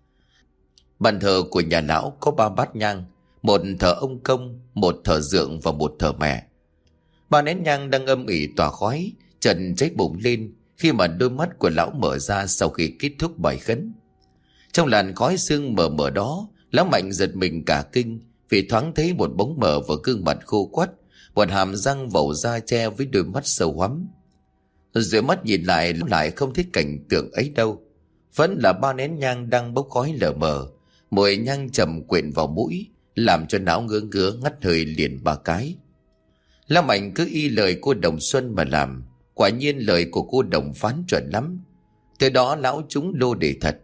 Bàn thờ của nhà lão có 3 bát nhang, một thờ ông công, một thờ dượng và một thờ mẹ. 3 nén nhang đang âm ỉ tỏa khói, trần cháy bùng lên khi mà đôi mắt của lão mở ra sau khi kết thúc bài khấn. Trong làn khói sương mờ mờ đó, lão Mạnh giật mình cả kinh vì thoáng thấy một bóng mờ và gương mặt khô quắt, một hàm răng vẩu ra che với đôi mắt sâu hoắm. Rồi mắt nhìn lại không thấy cảnh tượng ấy đâu, vẫn là 3 nén nhang đang bốc khói lờ mờ, mùi nhang trầm quyện vào mũi, làm cho não ngứa ngứa ngắt hơi liền 3 cái. Lão Mạnh cứ y lời cô Đồng Xuân mà làm, quả nhiên lời của cô Đồng phán chuẩn lắm. Từ đó lão trúng lô đề thật.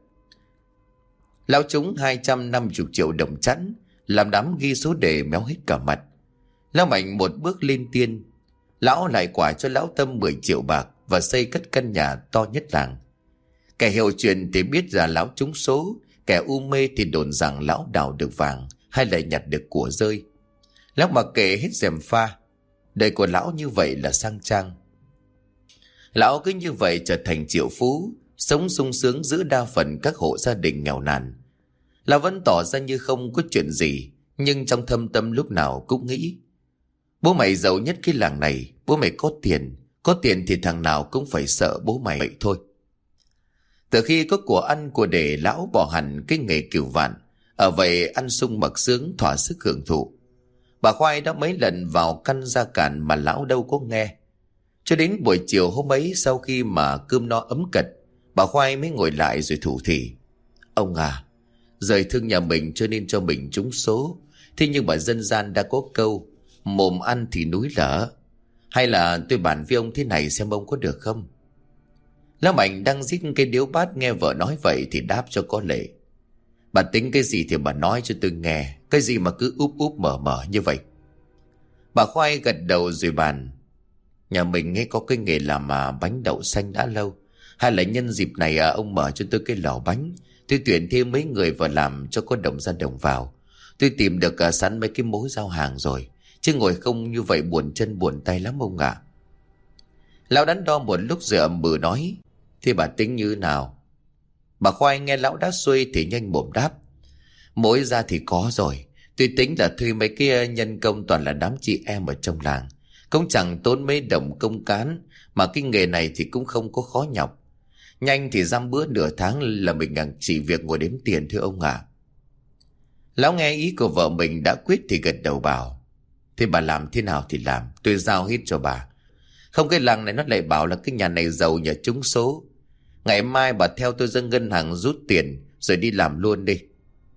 Lão trúng 250 triệu đồng chẵn, làm đám ghi số đề méo hết cả mặt. Lão Mạnh một bước lên tiên. Lão lại quả cho lão Tâm 10 triệu bạc và xây cất căn nhà to nhất làng. Kẻ hiểu chuyện thì biết là lão trúng số, kẻ u mê thì đồn rằng lão đào được vàng hay lại nhặt được của rơi. Lão mặc kệ hết gièm pha. Đời của lão như vậy là sang trang. Lão cứ như vậy trở thành triệu phú, sống sung sướng giữa đa phần các hộ gia đình nghèo nàn. Lão vẫn tỏ ra như không có chuyện gì, nhưng trong thâm tâm lúc nào cũng nghĩ: bố mày giàu nhất cái làng này, bố mày có tiền thì thằng nào cũng phải sợ bố mày vậy thôi. Từ khi có của ăn của để, lão bỏ hẳn cái nghề cừu vạn, ở vậy ăn sung mặc sướng thỏa sức hưởng thụ. Bà Khoai đã mấy lần vào căn gia cản mà lão đâu có nghe. Cho đến buổi chiều hôm ấy, sau khi mà cơm no ấm cật, bà Khoai mới ngồi lại rồi thủ thỉ: ông à, rời thương nhà mình cho nên cho mình trúng số. Thế nhưng mà dân gian đã có câu mồm ăn thì núi lở. Hay là tôi bàn với ông thế này xem ông có được không? Lão Mạnh đang rít cái điếu bát nghe vợ nói vậy thì đáp cho có lệ: bà tính cái gì thì bà nói cho tôi nghe, cái gì mà cứ úp úp mở mở như vậy? Bà Khoai gật đầu rồi bàn: nhà mình nghe có cái nghề làm bánh đậu xanh đã lâu. Hay là nhân dịp này ông mở cho tôi cái lò bánh. Tôi tuyển thêm mấy người vào làm cho có đồng ra đồng vào. Tôi tìm được sẵn mấy cái mối giao hàng rồi, chứ ngồi không như vậy buồn chân buồn tay lắm ông ạ. Lão đắn đo một lúc rồi ậm bừ nói: thế bà tính như nào? Bà Khoai nghe lão đáp xuôi thì nhanh mồm đáp: mối ra thì có rồi. Tôi tính là thuê mấy cái nhân công toàn là đám chị em ở trong làng, cũng chẳng tốn mấy đồng công cán, mà cái nghề này thì cũng không có khó nhọc. Nhanh thì dăm bữa nửa tháng là mình chỉ việc ngồi đếm tiền thôi ông ạ. Lão nghe ý của vợ mình đã quyết thì gật đầu bảo: thế bà làm thế nào thì làm, tôi giao hết cho bà. Không cái làng này nó lại bảo là cái nhà này giàu nhờ trúng số. Ngày mai bà theo tôi ra ngân hàng rút tiền rồi đi làm luôn đi.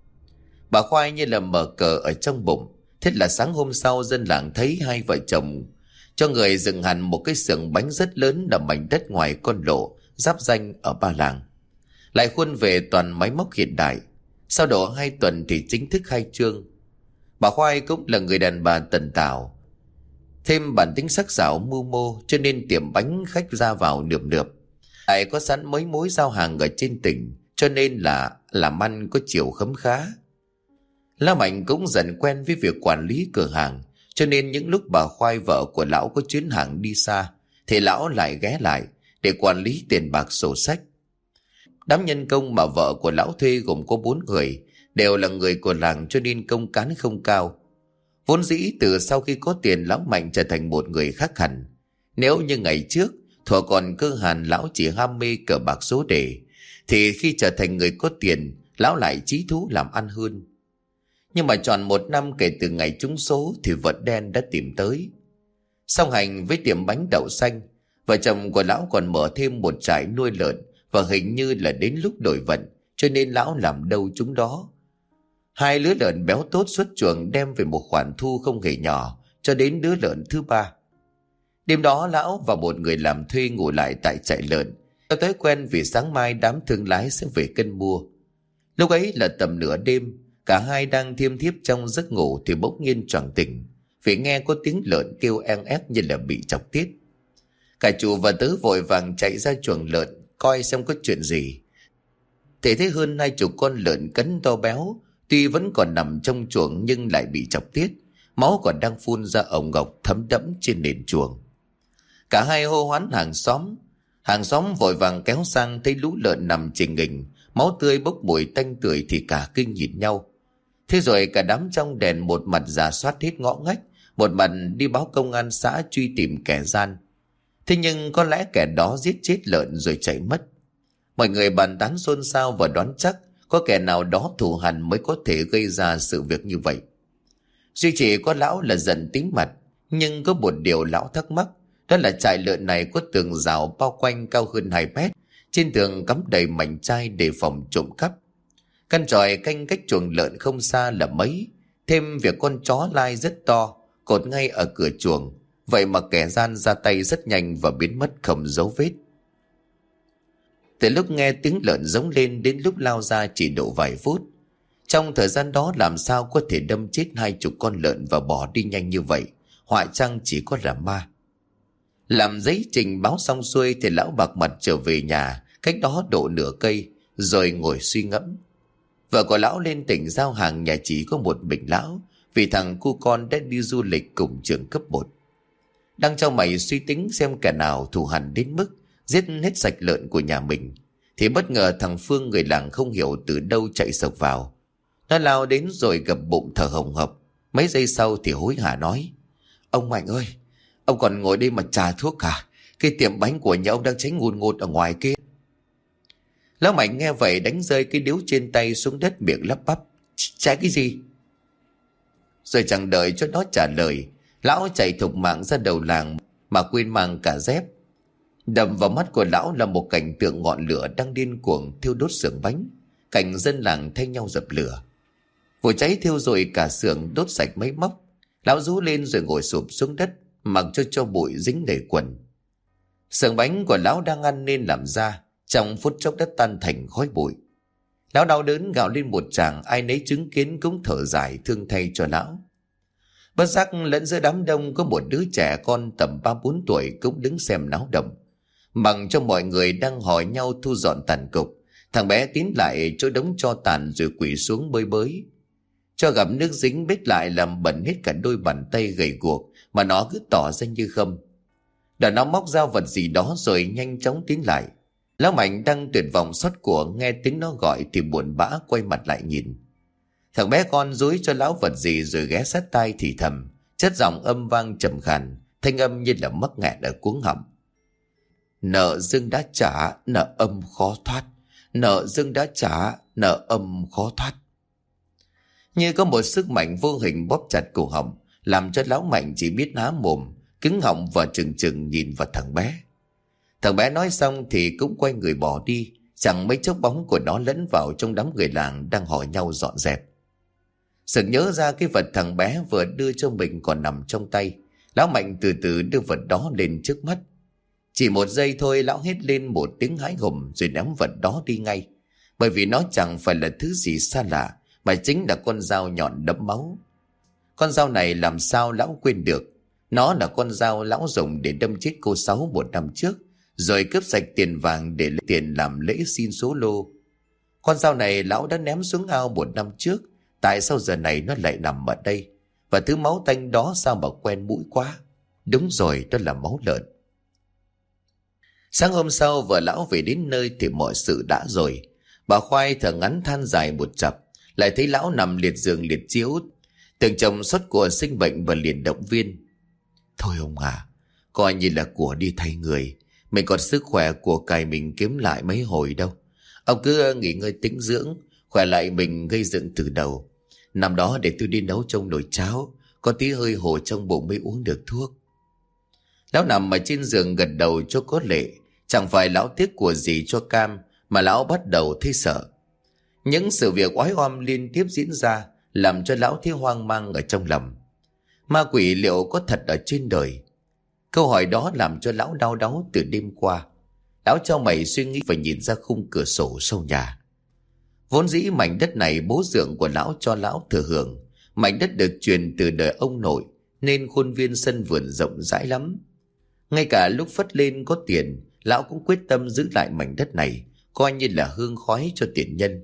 Bà Khoai như là mở cờ ở trong bụng. Thế là sáng hôm sau dân làng thấy hai vợ chồng cho người dựng hẳn một cái xưởng bánh rất lớn ở mảnh đất ngoài con lộ giáp ranh ở Ba Làng. lại khuôn về toàn máy móc hiện đại. Sau độ 2 tuần thì chính thức khai trương. Bà Khoai cũng là người đàn bà tần tảo, thêm bản tính sắc sảo mưu mô, cho nên tiệm bánh khách ra vào nườm nượp. Lại có sẵn mấy mối giao hàng ở trên tỉnh, cho nên là làm ăn có chiều khấm khá. Lão Mạnh cũng dần quen với việc quản lý cửa hàng, cho nên những lúc bà Khoai vợ của lão có chuyến hàng đi xa thì lão lại ghé lại để quản lý tiền bạc sổ sách. Đám nhân công mà vợ của lão thuê gồm có 4 người, đều là người của làng, cho nên công cán không cao. Vốn dĩ từ sau khi có tiền, lão Mạnh trở thành một người khác hẳn. Nếu như ngày trước thuở còn cơ hàn lão chỉ ham mê cờ bạc số đề, thì khi trở thành người có tiền, lão lại chí thú làm ăn hơn. Nhưng mà tròn 1 năm kể từ ngày trúng số thì vận đen đã tìm tới. Song hành với tiệm bánh đậu xanh, vợ chồng của lão còn mở thêm một trại nuôi lợn, và hình như là đến lúc đổi vận, cho nên lão làm đâu chúng đó. 2 lứa lợn béo tốt xuất chuồng đem về một khoản thu không hề nhỏ cho đến đứa lợn thứ 3. Đêm đó lão và một người làm thuê ngủ lại tại trại lợn, theo thói quen vì sáng mai đám thương lái sẽ về cân mua. Lúc ấy là tầm nửa đêm, cả hai đang thiêm thiếp trong giấc ngủ thì bỗng nhiên choàng tỉnh vì nghe có tiếng lợn kêu eng ép như là bị chọc tiết. Cả chủ và tớ vội vàng chạy ra chuồng lợn coi xem có chuyện gì. Thì thấy hơn 20 con lợn cấn to béo, tuy vẫn còn nằm trong chuồng nhưng lại bị chọc tiết, máu còn đang phun ra ồng ọc thấm đẫm trên nền chuồng. Cả hai hô hoán hàng xóm vội vàng kéo sang, thấy lũ lợn nằm chình nghình, máu tươi bốc mùi tanh tưởi thì cả kinh nhìn nhau. Thế rồi cả đám trong đèn một mặt rà soát hết ngõ ngách, một mặt đi báo công an xã truy tìm kẻ gian. Thế nhưng có lẽ kẻ đó giết chết lợn rồi chạy mất. Mọi người bàn tán xôn xao và đoán chắc có kẻ nào đó thù hằn mới có thể gây ra sự việc như vậy. Duy chỉ có lão là giận tím mặt, nhưng có một điều lão thắc mắc, đó là trại lợn này có tường rào bao quanh cao hơn 2 mét, trên tường cắm đầy mảnh chai để phòng trộm cắp. Căn chòi canh cách chuồng lợn không xa là mấy, thêm việc con chó lai rất to cột ngay ở cửa chuồng, vậy mà kẻ gian ra tay rất nhanh và biến mất không dấu vết. Từ lúc nghe tiếng lợn giống lên đến lúc lao ra chỉ độ vài phút. Trong thời gian đó làm sao có thể đâm chết 20 con lợn và bỏ đi nhanh như vậy, họa chăng chỉ có là ma. Làm giấy trình báo xong xuôi thì lão bạc mặt trở về nhà, cách đó độ nửa cây, rồi ngồi suy ngẫm. Vợ của lão lên tỉnh giao hàng, nhà chỉ có một mình lão, vì thằng cu con đã đi du lịch cùng trường cấp 1. Đang trong mày suy tính xem kẻ nào thù hằn đến mức giết hết sạch lợn của nhà mình, thì bất ngờ thằng Phương người làng không hiểu từ đâu chạy sộc vào. Nó lao đến rồi gập bụng thở hồng hộc. Mấy giây sau thì hối hả nói: "Ông Mạnh ơi, ông còn ngồi đây mà trà thuốc cả? Cái tiệm bánh của nhà ông đang cháy ngùn ngụt ở ngoài kia." Lão Mạnh nghe vậy đánh rơi cái điếu trên tay xuống đất, miệng lắp bắp: "Cháy cái gì?" Rồi chẳng đợi cho nó trả lời, lão chạy thục mạng ra đầu làng mà quên mang cả dép. Đập vào mắt của lão là một cảnh tượng ngọn lửa đang điên cuồng thiêu đốt xưởng bánh. Cảnh dân làng thay nhau dập lửa. Vụ cháy thiêu rồi cả xưởng, đốt sạch mấy móc. Lão rú lên rồi ngồi sụp xuống đất, mặc cho bụi dính đầy quần. Xưởng bánh của lão đang ăn nên làm ra, trong phút chốc đất tan thành khói bụi. Lão đau đớn gào lên một tràng, ai nấy chứng kiến cũng thở dài thương thay cho lão. Bất giác lẫn giữa đám đông có một đứa trẻ con tầm 3-4 tuổi cũng đứng xem náo động. Mặc cho mọi người đang hỏi nhau thu dọn tàn cục, thằng bé tiến lại chỗ đống tro tàn rồi quỳ xuống bơi bới. Cho gặp nước dính bết lại làm bẩn hết cả đôi bàn tay gầy guộc, mà nó cứ tỏ ra như không. Đoạn nó móc ra vật gì đó rồi nhanh chóng tiến lại. Lão Mạnh đang tuyệt vọng xót của, nghe tiếng nó gọi thì buồn bã quay mặt lại nhìn. Thằng bé con dúi cho lão vật gì rồi ghé sát tai thì thầm, chất giọng âm vang trầm khàn, thanh âm như là mắc nghẹn ở cuống họng: "Nợ dưng đã trả, nợ âm khó thoát. Nợ dưng đã trả, nợ âm khó thoát." Như có một sức mạnh vô hình bóp chặt cổ họng, làm cho lão Mạnh chỉ biết há mồm, cứng họng và trừng trừng nhìn vào thằng bé. Thằng bé nói xong thì cũng quay người bỏ đi, chẳng mấy chốc bóng của nó lẫn vào trong đám người làng đang hỏi nhau dọn dẹp. Sực nhớ ra cái vật thằng bé vừa đưa cho mình còn nằm trong tay, lão Mạnh từ từ đưa vật đó lên trước mắt. Chỉ một giây thôi lão hét lên một tiếng hãi hùng rồi ném vật đó đi ngay, bởi vì nó chẳng phải là thứ gì xa lạ, mà chính là con dao nhọn đẫm máu. Con dao này làm sao lão quên được. Nó là con dao lão dùng để đâm chết cô Sáu 1 năm trước, rồi cướp sạch tiền vàng để lấy tiền làm lễ xin số lô. Con dao này lão đã ném xuống ao 1 năm trước, tại sao giờ này nó lại nằm ở đây? Và thứ máu tanh đó sao mà quen mũi quá? Đúng rồi, đó là máu lợn. Sáng hôm sau vợ lão về đến nơi thì mọi sự đã rồi. Bà Khoai thở ngắn than dài một chập, lại thấy lão nằm liệt giường liệt chiếu, tưởng chồng sốt của sinh bệnh và liền động viên. Thôi ông à, coi như là của đi thay người, mình còn sức khỏe của cải mình kiếm lại mấy hồi đâu. Ông cứ nghỉ ngơi tĩnh dưỡng, khỏe lại mình gây dựng từ đầu. Năm đó để tôi đi nấu trong nồi cháo, có tí hơi hồ trong bụng mới uống được thuốc. Lão nằm ở trên giường gật đầu cho có lệ. Chẳng phải lão tiếc của gì cho cam, mà lão bắt đầu thấy sợ. Những sự việc oái oăm liên tiếp diễn ra làm cho lão thấy hoang mang ở trong lòng. Ma quỷ liệu có thật ở trên đời? Câu hỏi đó làm cho lão đau đáu từ đêm qua. Lão chau mày suy nghĩ và nhìn ra khung cửa sổ sau nhà. Vốn dĩ mảnh đất này bố dượng của lão cho lão thừa hưởng. Mảnh đất được truyền từ đời ông nội, nên khuôn viên sân vườn rộng rãi lắm. Ngay cả lúc phất lên có tiền, lão cũng quyết tâm giữ lại mảnh đất này, coi như là hương khói cho tiền nhân.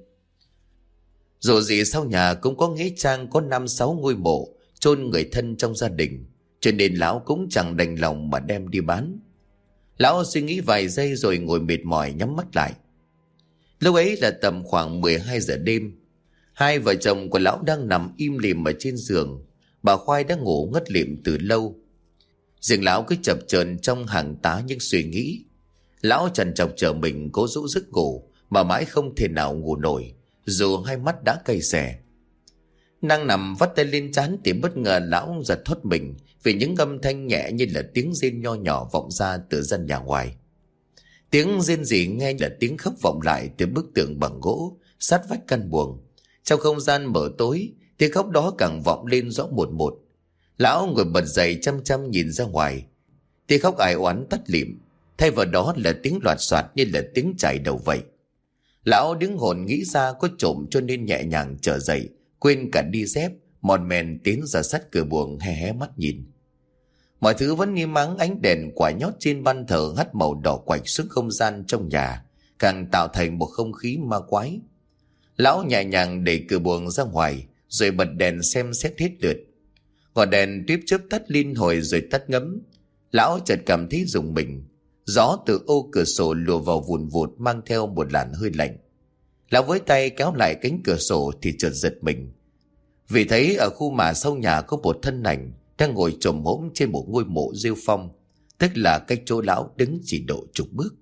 Dù gì sau nhà cũng có nghĩa trang có 5-6 ngôi mộ chôn người thân trong gia đình, cho nên lão cũng chẳng đành lòng mà đem đi bán. Lão suy nghĩ vài giây rồi ngồi mệt mỏi nhắm mắt lại. Lúc ấy là tầm khoảng 12 giờ đêm. Hai vợ chồng của lão đang nằm im lìm ở trên giường. Bà Khoai đã ngủ ngất lịm từ lâu. Riêng lão cứ chập chờn trong hàng tá những suy nghĩ. Lão trằn trọc chờ mình cố rũ giấc ngủ mà mãi không thể nào ngủ nổi, dù hai mắt đã cay xè. Đang nằm vắt tay lên trán thì bất ngờ lão giật thoát mình vì những âm thanh nhẹ như là tiếng rên nho nhỏ vọng ra từ gian nhà ngoài. Tiếng rên rỉ nghe là tiếng khóc vọng lại từ bức tường bằng gỗ sát vách căn buồng. Trong không gian mờ tối, tiếng khóc đó càng vọng lên rõ một một. Lão ngồi bật dậy chăm chăm nhìn ra ngoài. Tiếng khóc ai oán tắt lịm, thay vào đó là tiếng loạt soạt như là tiếng chảy đầu vậy. Lão đứng hồn nghĩ ra có trộm cho nên nhẹ nhàng trở dậy, quên cả đi dép, mòn mèn tiến ra sát cửa buồng hé hé mắt nhìn. Mọi thứ vẫn nghi mắng, ánh đèn quả nhót trên ban thờ hắt màu đỏ quạch xuống không gian trong nhà, càng tạo thành một không khí ma quái. Lão nhẹ nhàng đẩy cửa buồng ra ngoài, rồi bật đèn xem xét hết lượt. Ngọn đèn tiếp chớp tắt liên hồi rồi tắt ngấm. Lão chợt cảm thấy rùng mình. Gió từ ô cửa sổ lùa vào vùn vụt mang theo một làn hơi lạnh. Lão với tay kéo lại cánh cửa sổ thì chợt giật mình, vì thấy ở khu mả sau nhà có một thân ảnh đang ngồi chồm hổm trên một ngôi mộ rêu phong, tức là cách chỗ lão đứng chỉ độ chục bước.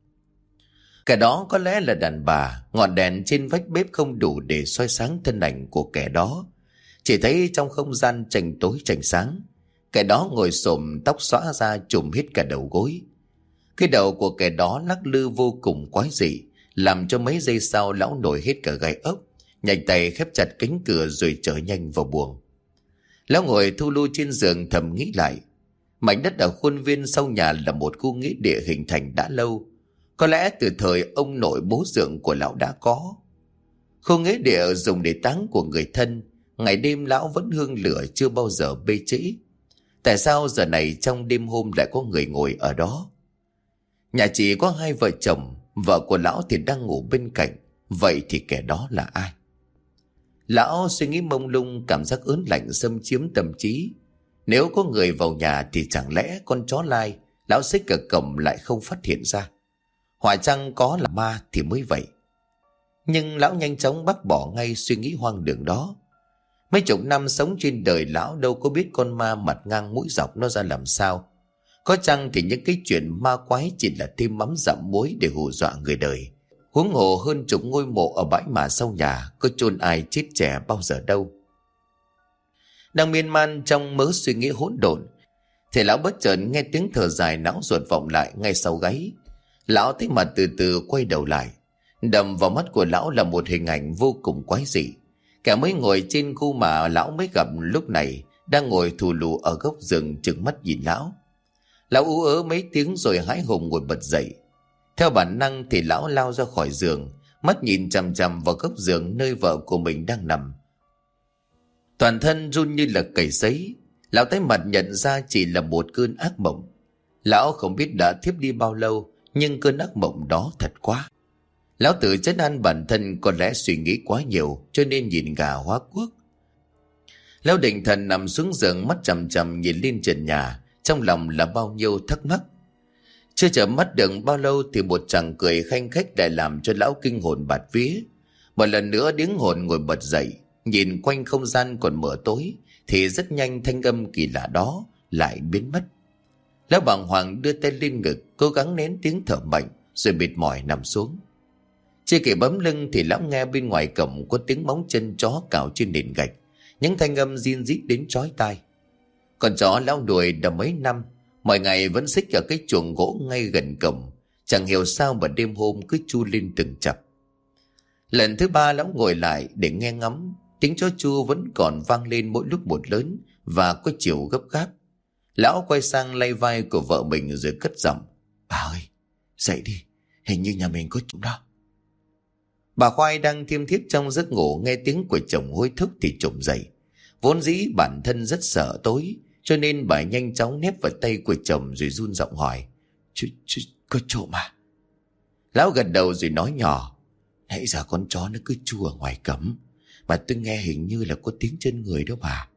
Kẻ đó có lẽ là đàn bà. Ngọn đèn trên vách bếp không đủ để soi sáng thân ảnh của kẻ đó, chỉ thấy trong không gian chành tối chành sáng. Kẻ đó ngồi xổm, tóc xõa ra trùm hết cả đầu gối. Cái đầu của kẻ đó lắc lư vô cùng quái dị, làm cho mấy giây sau lão nổi hết cả gai ốc, nhanh tay khép chặt cánh cửa rồi trở nhanh vào buồng. Lão ngồi thu lu trên giường thầm nghĩ lại. Mảnh đất ở khuôn viên sau nhà là một khu nghĩa địa hình thành đã lâu, có lẽ từ thời ông nội bố dượng của lão đã có. Khu nghĩa địa dùng để táng của người thân, ngày đêm lão vẫn hương lửa chưa bao giờ bê trễ. Tại sao giờ này trong đêm hôm lại có người ngồi ở đó? Nhà chỉ có hai vợ chồng, vợ của lão thì đang ngủ bên cạnh. Vậy thì kẻ đó là ai? Lão suy nghĩ mông lung, cảm giác ớn lạnh xâm chiếm tâm trí. Nếu có người vào nhà thì chẳng lẽ con chó lai lão xích ở cổng lại không phát hiện ra? Hỏa chăng có là ma thì mới vậy. Nhưng lão nhanh chóng bác bỏ ngay suy nghĩ hoang đường đó. Mấy chục năm sống trên đời, lão đâu có biết con ma mặt ngang mũi dọc nó ra làm sao. Có chăng thì những cái chuyện ma quái chỉ là thêm mắm dặm muối để hù dọa người đời. Huống hồ hơn chục ngôi mộ ở bãi mả sau nhà, có chôn ai chết trẻ bao giờ đâu. Đang miên man trong mớ suy nghĩ hỗn độn thì lão bất chợt nghe tiếng thở dài não ruột vọng lại ngay sau gáy. Lão thấy mặt từ từ quay đầu lại. Đầm vào mắt của lão là một hình ảnh vô cùng quái dị. Kẻ mới ngồi trên khu mà lão mới gặp lúc này đang ngồi thù lù ở góc giường trừng mắt nhìn lão. Lão ú ớ mấy tiếng rồi hãi hùng ngồi bật dậy. Theo bản năng thì lão lao ra khỏi giường, mắt nhìn chằm chằm vào góc giường nơi vợ của mình đang nằm. Toàn thân run như là cầy sấy. Lão tái mặt nhận ra chỉ là một cơn ác mộng. Lão không biết đã thiếp đi bao lâu, nhưng cơn ác mộng đó thật quá. Lão tự trấn an bản thân có lẽ suy nghĩ quá nhiều cho nên nhìn gà hóa quốc. Lão định thần nằm xuống giường, mắt chằm chằm nhìn lên trần nhà, trong lòng là bao nhiêu thắc mắc. Chưa chợp mắt được bao lâu thì một chàng cười khanh khách đã làm cho lão kinh hồn bạt vía. Một lần nữa điếng hồn ngồi bật dậy, nhìn quanh không gian còn mờ tối thì rất nhanh thanh âm kỳ lạ đó lại biến mất. Lão bàng hoàng đưa tay lên ngực, cố gắng nén tiếng thở mạnh rồi mệt mỏi nằm xuống. Chưa kịp bấm lưng thì lão nghe bên ngoài cổng có tiếng móng chân chó cào trên nền gạch, những thanh âm rin rít đến chói tai. Con chó lão nuôi đã mấy năm, mọi ngày vẫn xích ở cái chuồng gỗ ngay gần cổng, chẳng hiểu sao mà đêm hôm cứ chu lên từng chập. Lần thứ ba lão ngồi lại để nghe ngắm, tiếng chó chu vẫn còn vang lên mỗi lúc một lớn và có chiều gấp gáp. Lão quay sang lay vai của vợ mình rồi cất giọng: "Bà ơi, dậy đi, hình như nhà mình có trộm đó." Bà Khoai đang thiêm thiếp trong giấc ngủ, nghe tiếng của chồng hối thúc thì trộm dậy. Vốn dĩ bản thân rất sợ tối, cho nên bà nhanh chóng nép vào tay của chồng rồi run giọng hỏi: Có trộm à?" Lão gật đầu rồi nói nhỏ: "Nãy giờ con chó nó cứ chu ở ngoài cổng, mà tôi nghe hình như là có tiếng chân người đó bà."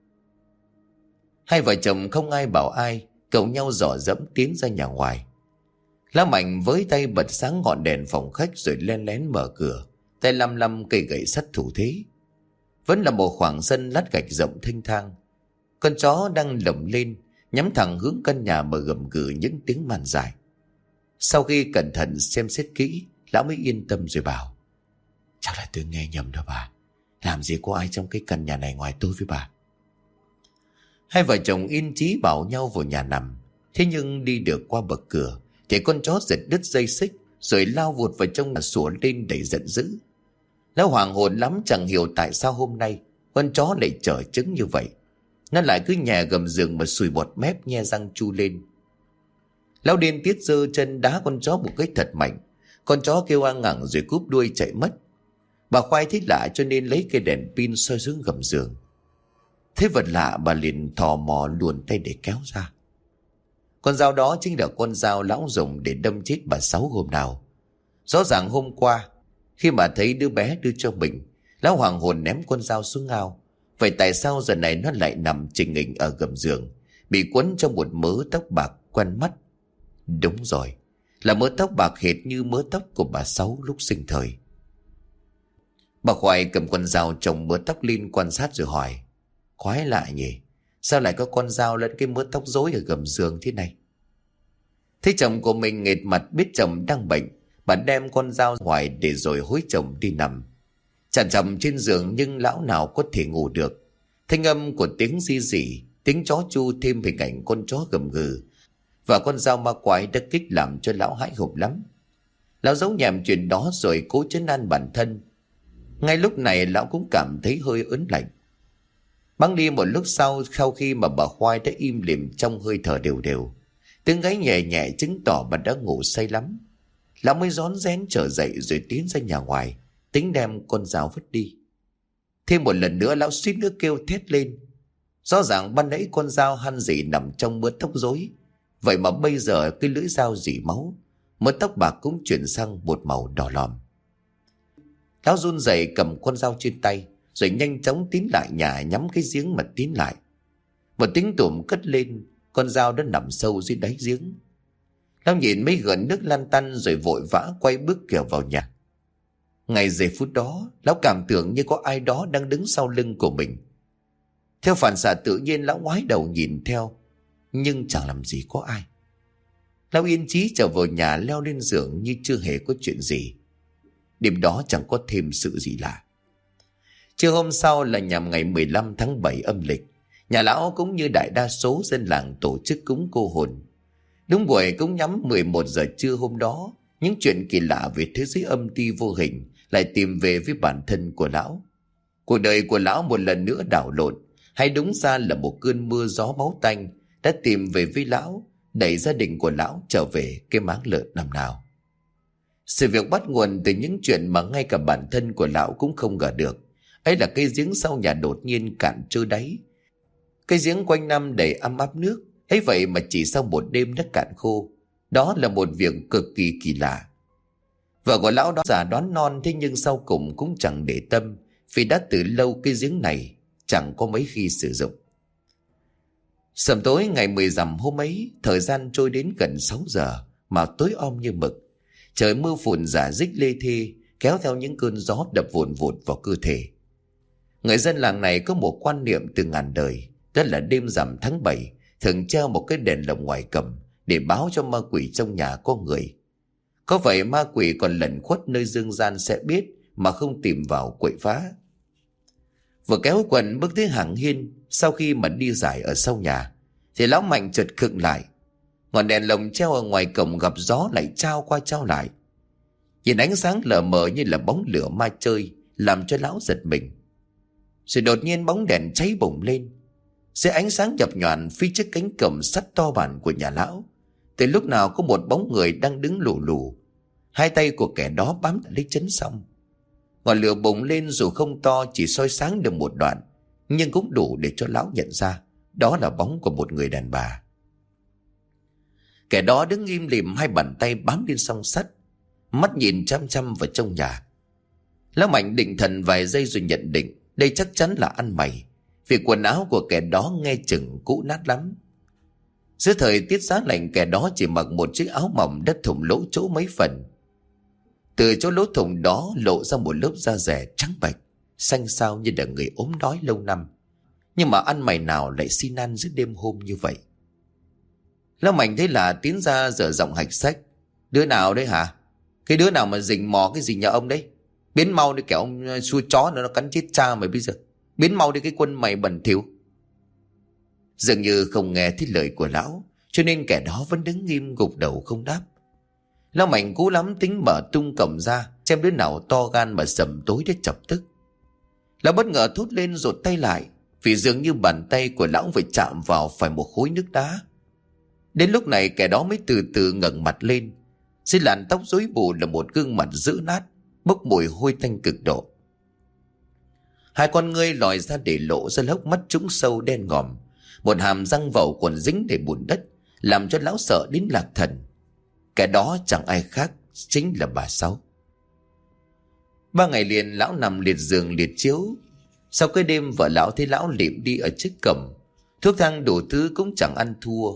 Hai vợ chồng không ai bảo ai, cầu nhau dò dẫm tiến ra nhà ngoài. Lão Mạnh với tay bật sáng ngọn đèn phòng khách rồi len lén mở cửa, tay lăm lăm cây gậy sắt thủ thế. Vẫn là một khoảng sân lát gạch rộng thênh thang. Con chó đang lồng lên, nhắm thẳng hướng căn nhà mà gầm gừ những tiếng màn dài. Sau khi cẩn thận xem xét kỹ, lão mới yên tâm rồi bảo: "Chắc là tôi nghe nhầm đó bà. Làm gì có ai trong cái căn nhà này ngoài tôi với bà." Hai vợ chồng yên chí bảo nhau vào nhà nằm. Thế nhưng đi được qua bậc cửa thì con chó giật đứt dây xích rồi lao vụt vào trong nhà sủa lên đầy giận dữ. Lão hoảng hồn lắm, chẳng hiểu tại sao hôm nay con chó lại trở chứng như vậy. Nó lại cứ nhè gầm giường mà sùi bọt mép, nhe răng chu lên. Lão điên tiết giơ chân đá con chó một cái thật mạnh. Con chó kêu ang ẳng rồi cúp đuôi chạy mất. Bà Khoai thấy lạ cho nên lấy cây đèn pin soi xuống gầm giường. Thấy vật lạ, bà liền thò mò luồn tay để kéo ra. Con dao đó chính là con dao lão dùng để đâm chết bà Sáu hôm nào. Rõ ràng hôm qua, khi mà thấy đứa bé đưa cho mình, lão hoàng hồn ném con dao xuống ao. Vậy tại sao giờ này nó lại nằm trình hình ở gầm giường, bị quấn trong một mớ tóc bạc quen mắt? Đúng rồi, là mớ tóc bạc hệt như mớ tóc của bà Sáu lúc sinh thời. Bà Khoai cầm con dao trồng mớ tóc lên quan sát rồi hỏi: "Quái lạ nhỉ, sao lại có con dao lẫn cái mớ tóc rối ở gầm giường thế này?" Thấy chồng của mình nghệt mặt, biết chồng đang bệnh, bà đem con dao ngoài để rồi hối chồng đi nằm. Chằn chằm trên giường nhưng lão nào có thể ngủ được. Thanh âm của tiếng ri rỉ, tiếng chó chu thêm hình ảnh con chó gầm gừ và con dao ma quái đã kích làm cho lão hãi hùng lắm. Lão giấu nhẹm chuyện đó rồi cố trấn an bản thân. Ngay lúc này lão cũng cảm thấy hơi ớn lạnh. Bẵng đi một lúc sau khi mà bà Khoai đã im lìm trong hơi thở đều đều, tiếng gáy nhẹ nhẹ chứng tỏ bà đã ngủ say lắm. Lão mới rón rén trở dậy rồi tiến ra nhà ngoài, tính đem con dao vứt đi. Thêm một lần nữa lão suýt nữa kêu thét lên. Rõ ràng ban nãy con dao hăn rỉ nằm trong mớ tóc rối, vậy mà bây giờ cái lưỡi dao rỉ máu, mớ tóc bạc cũng chuyển sang một màu đỏ lòm. Lão run rẩy cầm con dao trên tay rồi nhanh chóng tiến lại nhà, nhắm cái giếng mà tiến lại. Một tiếng tủm cất lên, con dao đã nằm sâu dưới đáy giếng. Lão nhìn mấy gợn nước lan tăn rồi vội vã quay bước kẻo vào nhà. Ngay giây phút đó, lão cảm tưởng như có ai đó đang đứng sau lưng của mình. Theo phản xạ tự nhiên lão ngoái đầu nhìn theo, nhưng chẳng làm gì có ai. Lão yên chí trở vào nhà, leo lên giường như chưa hề có chuyện gì. Đêm đó chẳng có thêm sự gì lạ. Trưa hôm sau là nhằm ngày 15 tháng 7 âm lịch, nhà lão cũng như đại đa số dân làng tổ chức cúng cô hồn. Đúng buổi cúng nhắm 11 giờ trưa hôm đó, những chuyện kỳ lạ về thế giới âm ti vô hình lại tìm về với bản thân của lão. Cuộc đời của lão một lần nữa đảo lộn, hay đúng ra là một cơn mưa gió máu tanh đã tìm về với lão, đẩy gia đình của lão trở về cái máng lợn năm nào. Sự việc bắt nguồn từ những chuyện mà ngay cả bản thân của lão cũng không ngờ được. Ấy là cái giếng sau nhà đột nhiên cạn trơ đáy. Cái giếng quanh năm đầy ấm áp nước, ấy vậy mà chỉ sau một đêm đã cạn khô. Đó là một việc cực kỳ kỳ lạ. Vợ của lão đó già đoán non, thế nhưng sau cùng cũng chẳng để tâm, vì đã từ lâu cái giếng này chẳng có mấy khi sử dụng. Sầm tối ngày 10 rằm hôm ấy, thời gian trôi đến gần 6 giờ mà tối om như mực. Trời mưa phùn rả rích lê thê, kéo theo những cơn gió đập vụn vụt vào cơ thể. Người dân làng này có một quan niệm từ ngàn đời, đó là đêm rằm tháng 7 thường treo một cái đèn lồng ngoài cầm để báo cho ma quỷ trong nhà có người. Có vậy ma quỷ còn lẩn khuất nơi dương gian sẽ biết mà không tìm vào quậy phá. Vừa kéo quần bước tới hàng hiên, sau khi mà đi giải ở sau nhà thì lão Mạnh chợt khựng lại. Ngọn đèn lồng treo ở ngoài cổng gặp gió lại trao qua trao lại. Nhìn ánh sáng lờ mờ như là bóng lửa ma chơi, làm cho lão giật mình. Rồi đột nhiên bóng đèn cháy bùng lên. Dưới ánh sáng nhập nhoàn phía trước cánh cổng sắt to bản của nhà lão, từ lúc nào có một bóng người đang đứng lù lù. Hai tay của kẻ đó bám lấy chấn xong. Ngọn lửa bùng lên dù không to, chỉ soi sáng được một đoạn, nhưng cũng đủ để cho lão nhận ra đó là bóng của một người đàn bà. Kẻ đó đứng im lìm, hai bàn tay bám lên song sắt, mắt nhìn chăm chăm vào trong nhà. Lão Mạnh định thần vài giây rồi nhận định đây chắc chắn là ăn mày, vì quần áo của kẻ đó nghe chừng cũ nát lắm. Dưới thời tiết giá lạnh, kẻ đó chỉ mặc một chiếc áo mỏng đã thủng lỗ chỗ mấy phần. Từ chỗ lỗ thủng đó lộ ra một lớp da rẻ trắng bạch, xanh xao như là người ốm đói lâu năm. Nhưng mà ăn mày nào lại xin ăn giữa đêm hôm như vậy? Lão Mạnh thấy là tiến ra dở giọng hạch sách. Đứa nào đấy hả? Cái đứa nào mà rình mò cái gì nhà ông đấy? Biến mau đi, kẻo ông xui chó nó cắn chết cha mày bây giờ. Biến mau đi cái quân mày bẩn thỉu. Dường như không nghe thấy lời của lão, cho nên kẻ đó vẫn đứng nghiêm gục đầu không đáp. Lão Mạnh cố lắm tính mở tung cổng ra, xem đứa nào to gan mà sầm tối để chọc tức. Lão bất ngờ thốt lên rụt tay lại, vì dường như bàn tay của lão phải chạm vào phải một khối nước đá. Đến lúc này kẻ đó mới từ từ ngẩng mặt lên. Dưới làn tóc rối bù là một gương mặt dữ nát, bốc mùi hôi tanh cực độ. Hai con ngươi lòi ra để lộ ra hốc mắt trũng sâu đen ngòm, một hàm răng vẩu còn dính để bùn đất, làm cho lão sợ đến lạc thần. Kẻ đó chẳng ai khác, chính là bà Sáu. 3 ngày liền lão nằm liệt giường liệt chiếu. Sau cái đêm vợ lão thấy lão lịm đi ở trước cổng, thuốc thang đủ thứ cũng chẳng ăn thua.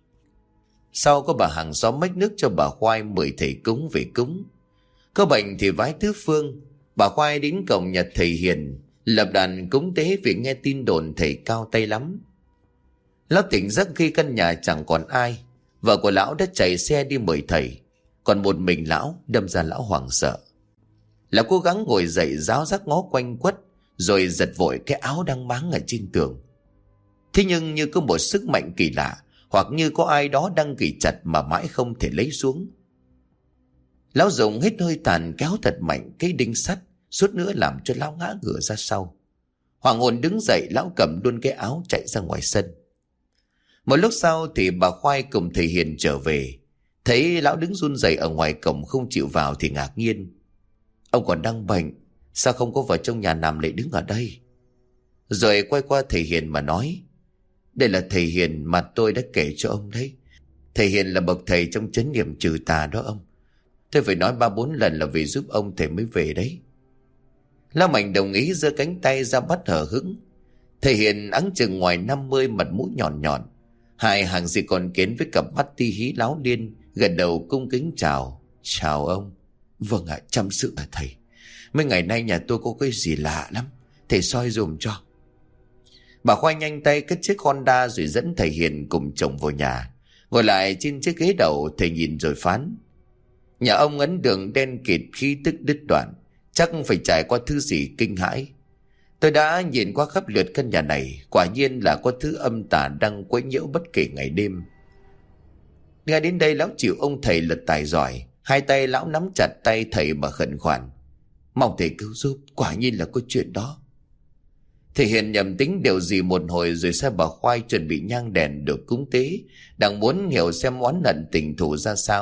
Sau có bà hàng xóm mách nước cho bà Khoai mời thầy cúng về cúng. Có bệnh thì vái tứ phương. Bà Khoai đến cổng nhà thầy Hiền lập đàn cúng tế, vì nghe tin đồn thầy cao tay lắm. Lão tỉnh giấc khi căn nhà chẳng còn ai. Vợ của lão đã chạy xe đi mời thầy, còn một mình lão, đâm ra lão hoảng sợ. Lão cố gắng ngồi dậy ráo rác ngó quanh quất, rồi giật vội cái áo đang máng ở trên tường. Thế nhưng như có một sức mạnh kỳ lạ, hoặc như có ai đó đang gỉ chặt mà mãi không thể lấy xuống. Lão dùng hết hơi tàn kéo thật mạnh cái đinh sắt, suốt nữa làm cho lão ngã ngửa ra sau. Hoàng hồn đứng dậy, lão cầm luôn cái áo chạy ra ngoài sân. Một lúc sau thì bà Khoai cùng thầy Hiền trở về. Thấy lão đứng run rẩy ở ngoài cổng không chịu vào thì ngạc nhiên. Ông còn đang bệnh, sao không có vào trong nhà nằm lại đứng ở đây? Rồi quay qua thầy Hiền mà nói. Đây là thầy Hiền mà tôi đã kể cho ông đấy. Thầy Hiền là bậc thầy trong chánh niệm trừ tà đó ông. Tôi phải nói 3-4 lần là vì giúp ông thầy mới về đấy. Lão Mạnh đồng ý, giơ cánh tay ra bắt hở hững. Thầy Hiền ẵng chừng ngoài 50, mặt mũi nhọn nhọn, hai hàng gì còn kiến với cặp mắt ti hí láo liên, gật đầu cung kính chào. Chào ông. Vâng ạ, chăm sự à thầy. Mấy ngày nay nhà tôi có cái gì lạ lắm, thầy soi dùm cho. Bà Khoai nhanh tay cất chiếc Honda rồi dẫn thầy Hiền cùng chồng vào nhà. Ngồi lại trên chiếc ghế đầu, thầy nhìn rồi phán. Nhà ông ấn đường đen kịt, khí tức đứt đoạn, chắc phải trải qua thứ gì kinh hãi. Tôi đã nhìn qua khắp lượt căn nhà này, quả nhiên là có thứ âm tà đang quấy nhiễu bất kể ngày đêm. Nghe đến đây lão chịu ông thầy là tài giỏi, hai tay lão nắm chặt tay thầy mà khẩn khoản. Mong thầy cứu giúp, quả nhiên là có chuyện đó. Thầy Hiền nhầm tính điều gì một hồi rồi sai bà Khoai chuẩn bị nhang đèn được cúng tế, đang muốn hiểu xem oán hận tình thù ra sao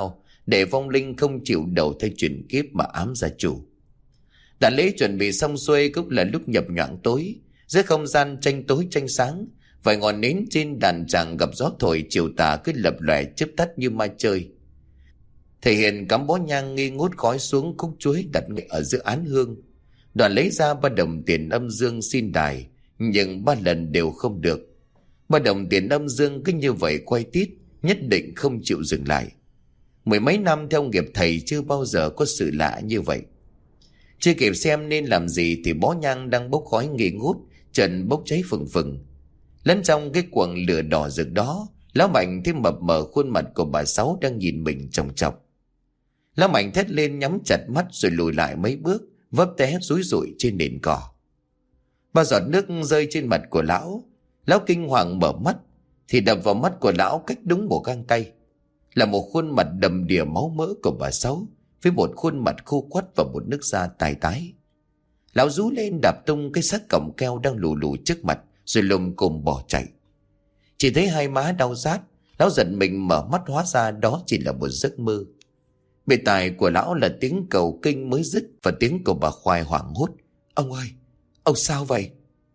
để vong linh không chịu đầu thai chuyển kiếp mà ám gia chủ. Đàn lễ chuẩn bị xong xuôi cũng là lúc nhập nhoạng tối, giữa không gian tranh tối tranh sáng, vài ngọn nến trên đàn tràng gặp gió thổi chiều tà cứ lập lòe chớp tắt như ma chơi. Thầy Hiền cắm bó nhang nghi ngút khói xuống khúc chuối đặt ở giữa án hương. Đoàn lấy ra 3 đồng tiền âm dương xin đài, nhưng 3 lần đều không được. 3 đồng tiền âm dương cứ như vậy quay tít, nhất định không chịu dừng lại. Mười mấy năm theo nghiệp thầy chưa bao giờ có sự lạ như vậy. Chưa kịp xem nên làm gì thì bó nhang đang bốc khói nghi ngút trần bốc cháy phừng phừng. Lẫn trong cái quầng lửa đỏ rực đó, Lão Mạnh thấy mập mờ khuôn mặt của bà Sáu đang nhìn mình chòng chọc. Lão Mạnh thét lên nhắm chặt mắt rồi lùi lại mấy bước, vấp té rúi rủi trên nền cỏ. 3 giọt nước rơi trên mặt của lão. Lão kinh hoàng mở mắt thì đập vào mắt của lão cách đúng một găng tay là một khuôn mặt đầm đìa máu mỡ của bà Sáu, với một khuôn mặt khô quắt và một nước da tái tái. Lão rú lên đạp tung cái xác cổng keo đang lù lù trước mặt, rồi lùm cùm bỏ chạy. Chỉ thấy hai má đau rát, lão giật mình mở mắt, hóa ra đó chỉ là một giấc mơ. Bề tài của lão là tiếng cầu kinh mới dứt và tiếng của bà Khoai hoảng hốt: "Ông ơi, ông sao vậy?"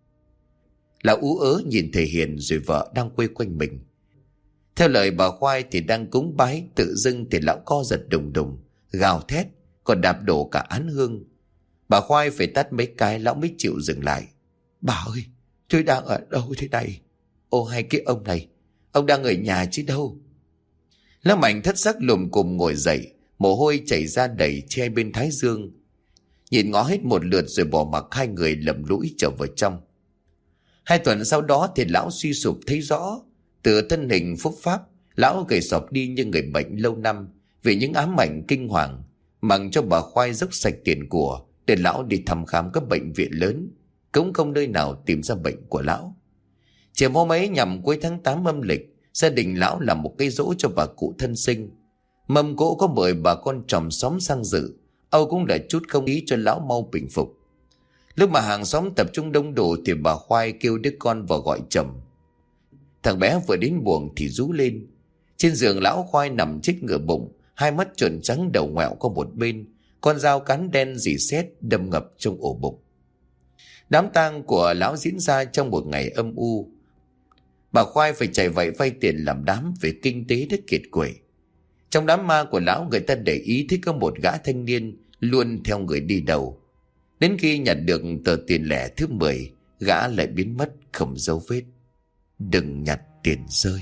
Lão ú ớ nhìn thầy Hiền rồi vợ đang quây quanh mình. Theo lời bà Khoai thì đang cúng bái, tự dưng thì lão co giật đùng đùng, gào thét, còn đạp đổ cả án hương. Bà Khoai phải tát mấy cái lão mới chịu dừng lại. "Bà ơi, tôi đang ở đâu thế này? Ô hay cái ông này, ông đang ở nhà chứ đâu?" Lão Mạnh thất sắc lùm cùm ngồi dậy, mồ hôi chảy ra đầy che bên thái dương. Nhìn ngó hết một lượt rồi bỏ mặc hai người lầm lũi trở vào trong. 2 tuần sau đó thì lão suy sụp thấy rõ. Từ thân hình phúc pháp, lão gầy sọp đi như người bệnh lâu năm vì những ám ảnh kinh hoàng, mặc cho bà Khoai dốc sạch tiền của để lão đi thăm khám các bệnh viện lớn, cũng không nơi nào tìm ra bệnh của lão. Chiều hôm ấy nhằm cuối tháng 8 âm lịch, gia đình lão làm một cái giỗ cho bà cụ thân sinh. Mâm cỗ có mời bà con chòm xóm sang dự, Âu cũng là chút không ý cho lão mau bình phục. Lúc mà hàng xóm tập trung đông đủ thì bà Khoai kêu đứa con vào gọi chồng. Thằng bé vừa đến buồng thì rú lên. Trên giường lão Khoai nằm chích ngửa bụng, hai mắt tròn trắng, đầu ngoẹo qua một bên, con dao cán đen rỉ sét đâm ngập trong ổ bụng. Đám tang của lão diễn ra trong một ngày âm u. Bà Khoai phải chạy vậy vay tiền làm đám về kinh tế đất kiệt quệ. Trong đám ma của lão, người ta để ý thấy có một gã thanh niên luôn theo người đi đầu. Đến khi nhặt được tờ tiền lẻ thứ 10, gã lại biến mất không dấu vết. Đừng nhặt tiền rơi.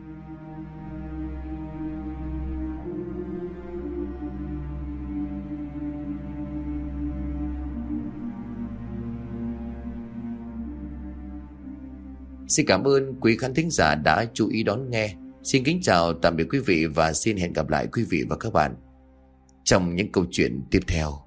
Xin cảm ơn quý khán thính giả đã chú ý đón nghe. Xin kính chào tạm biệt quý vị và xin hẹn gặp lại quý vị và các bạn trong những câu chuyện tiếp theo.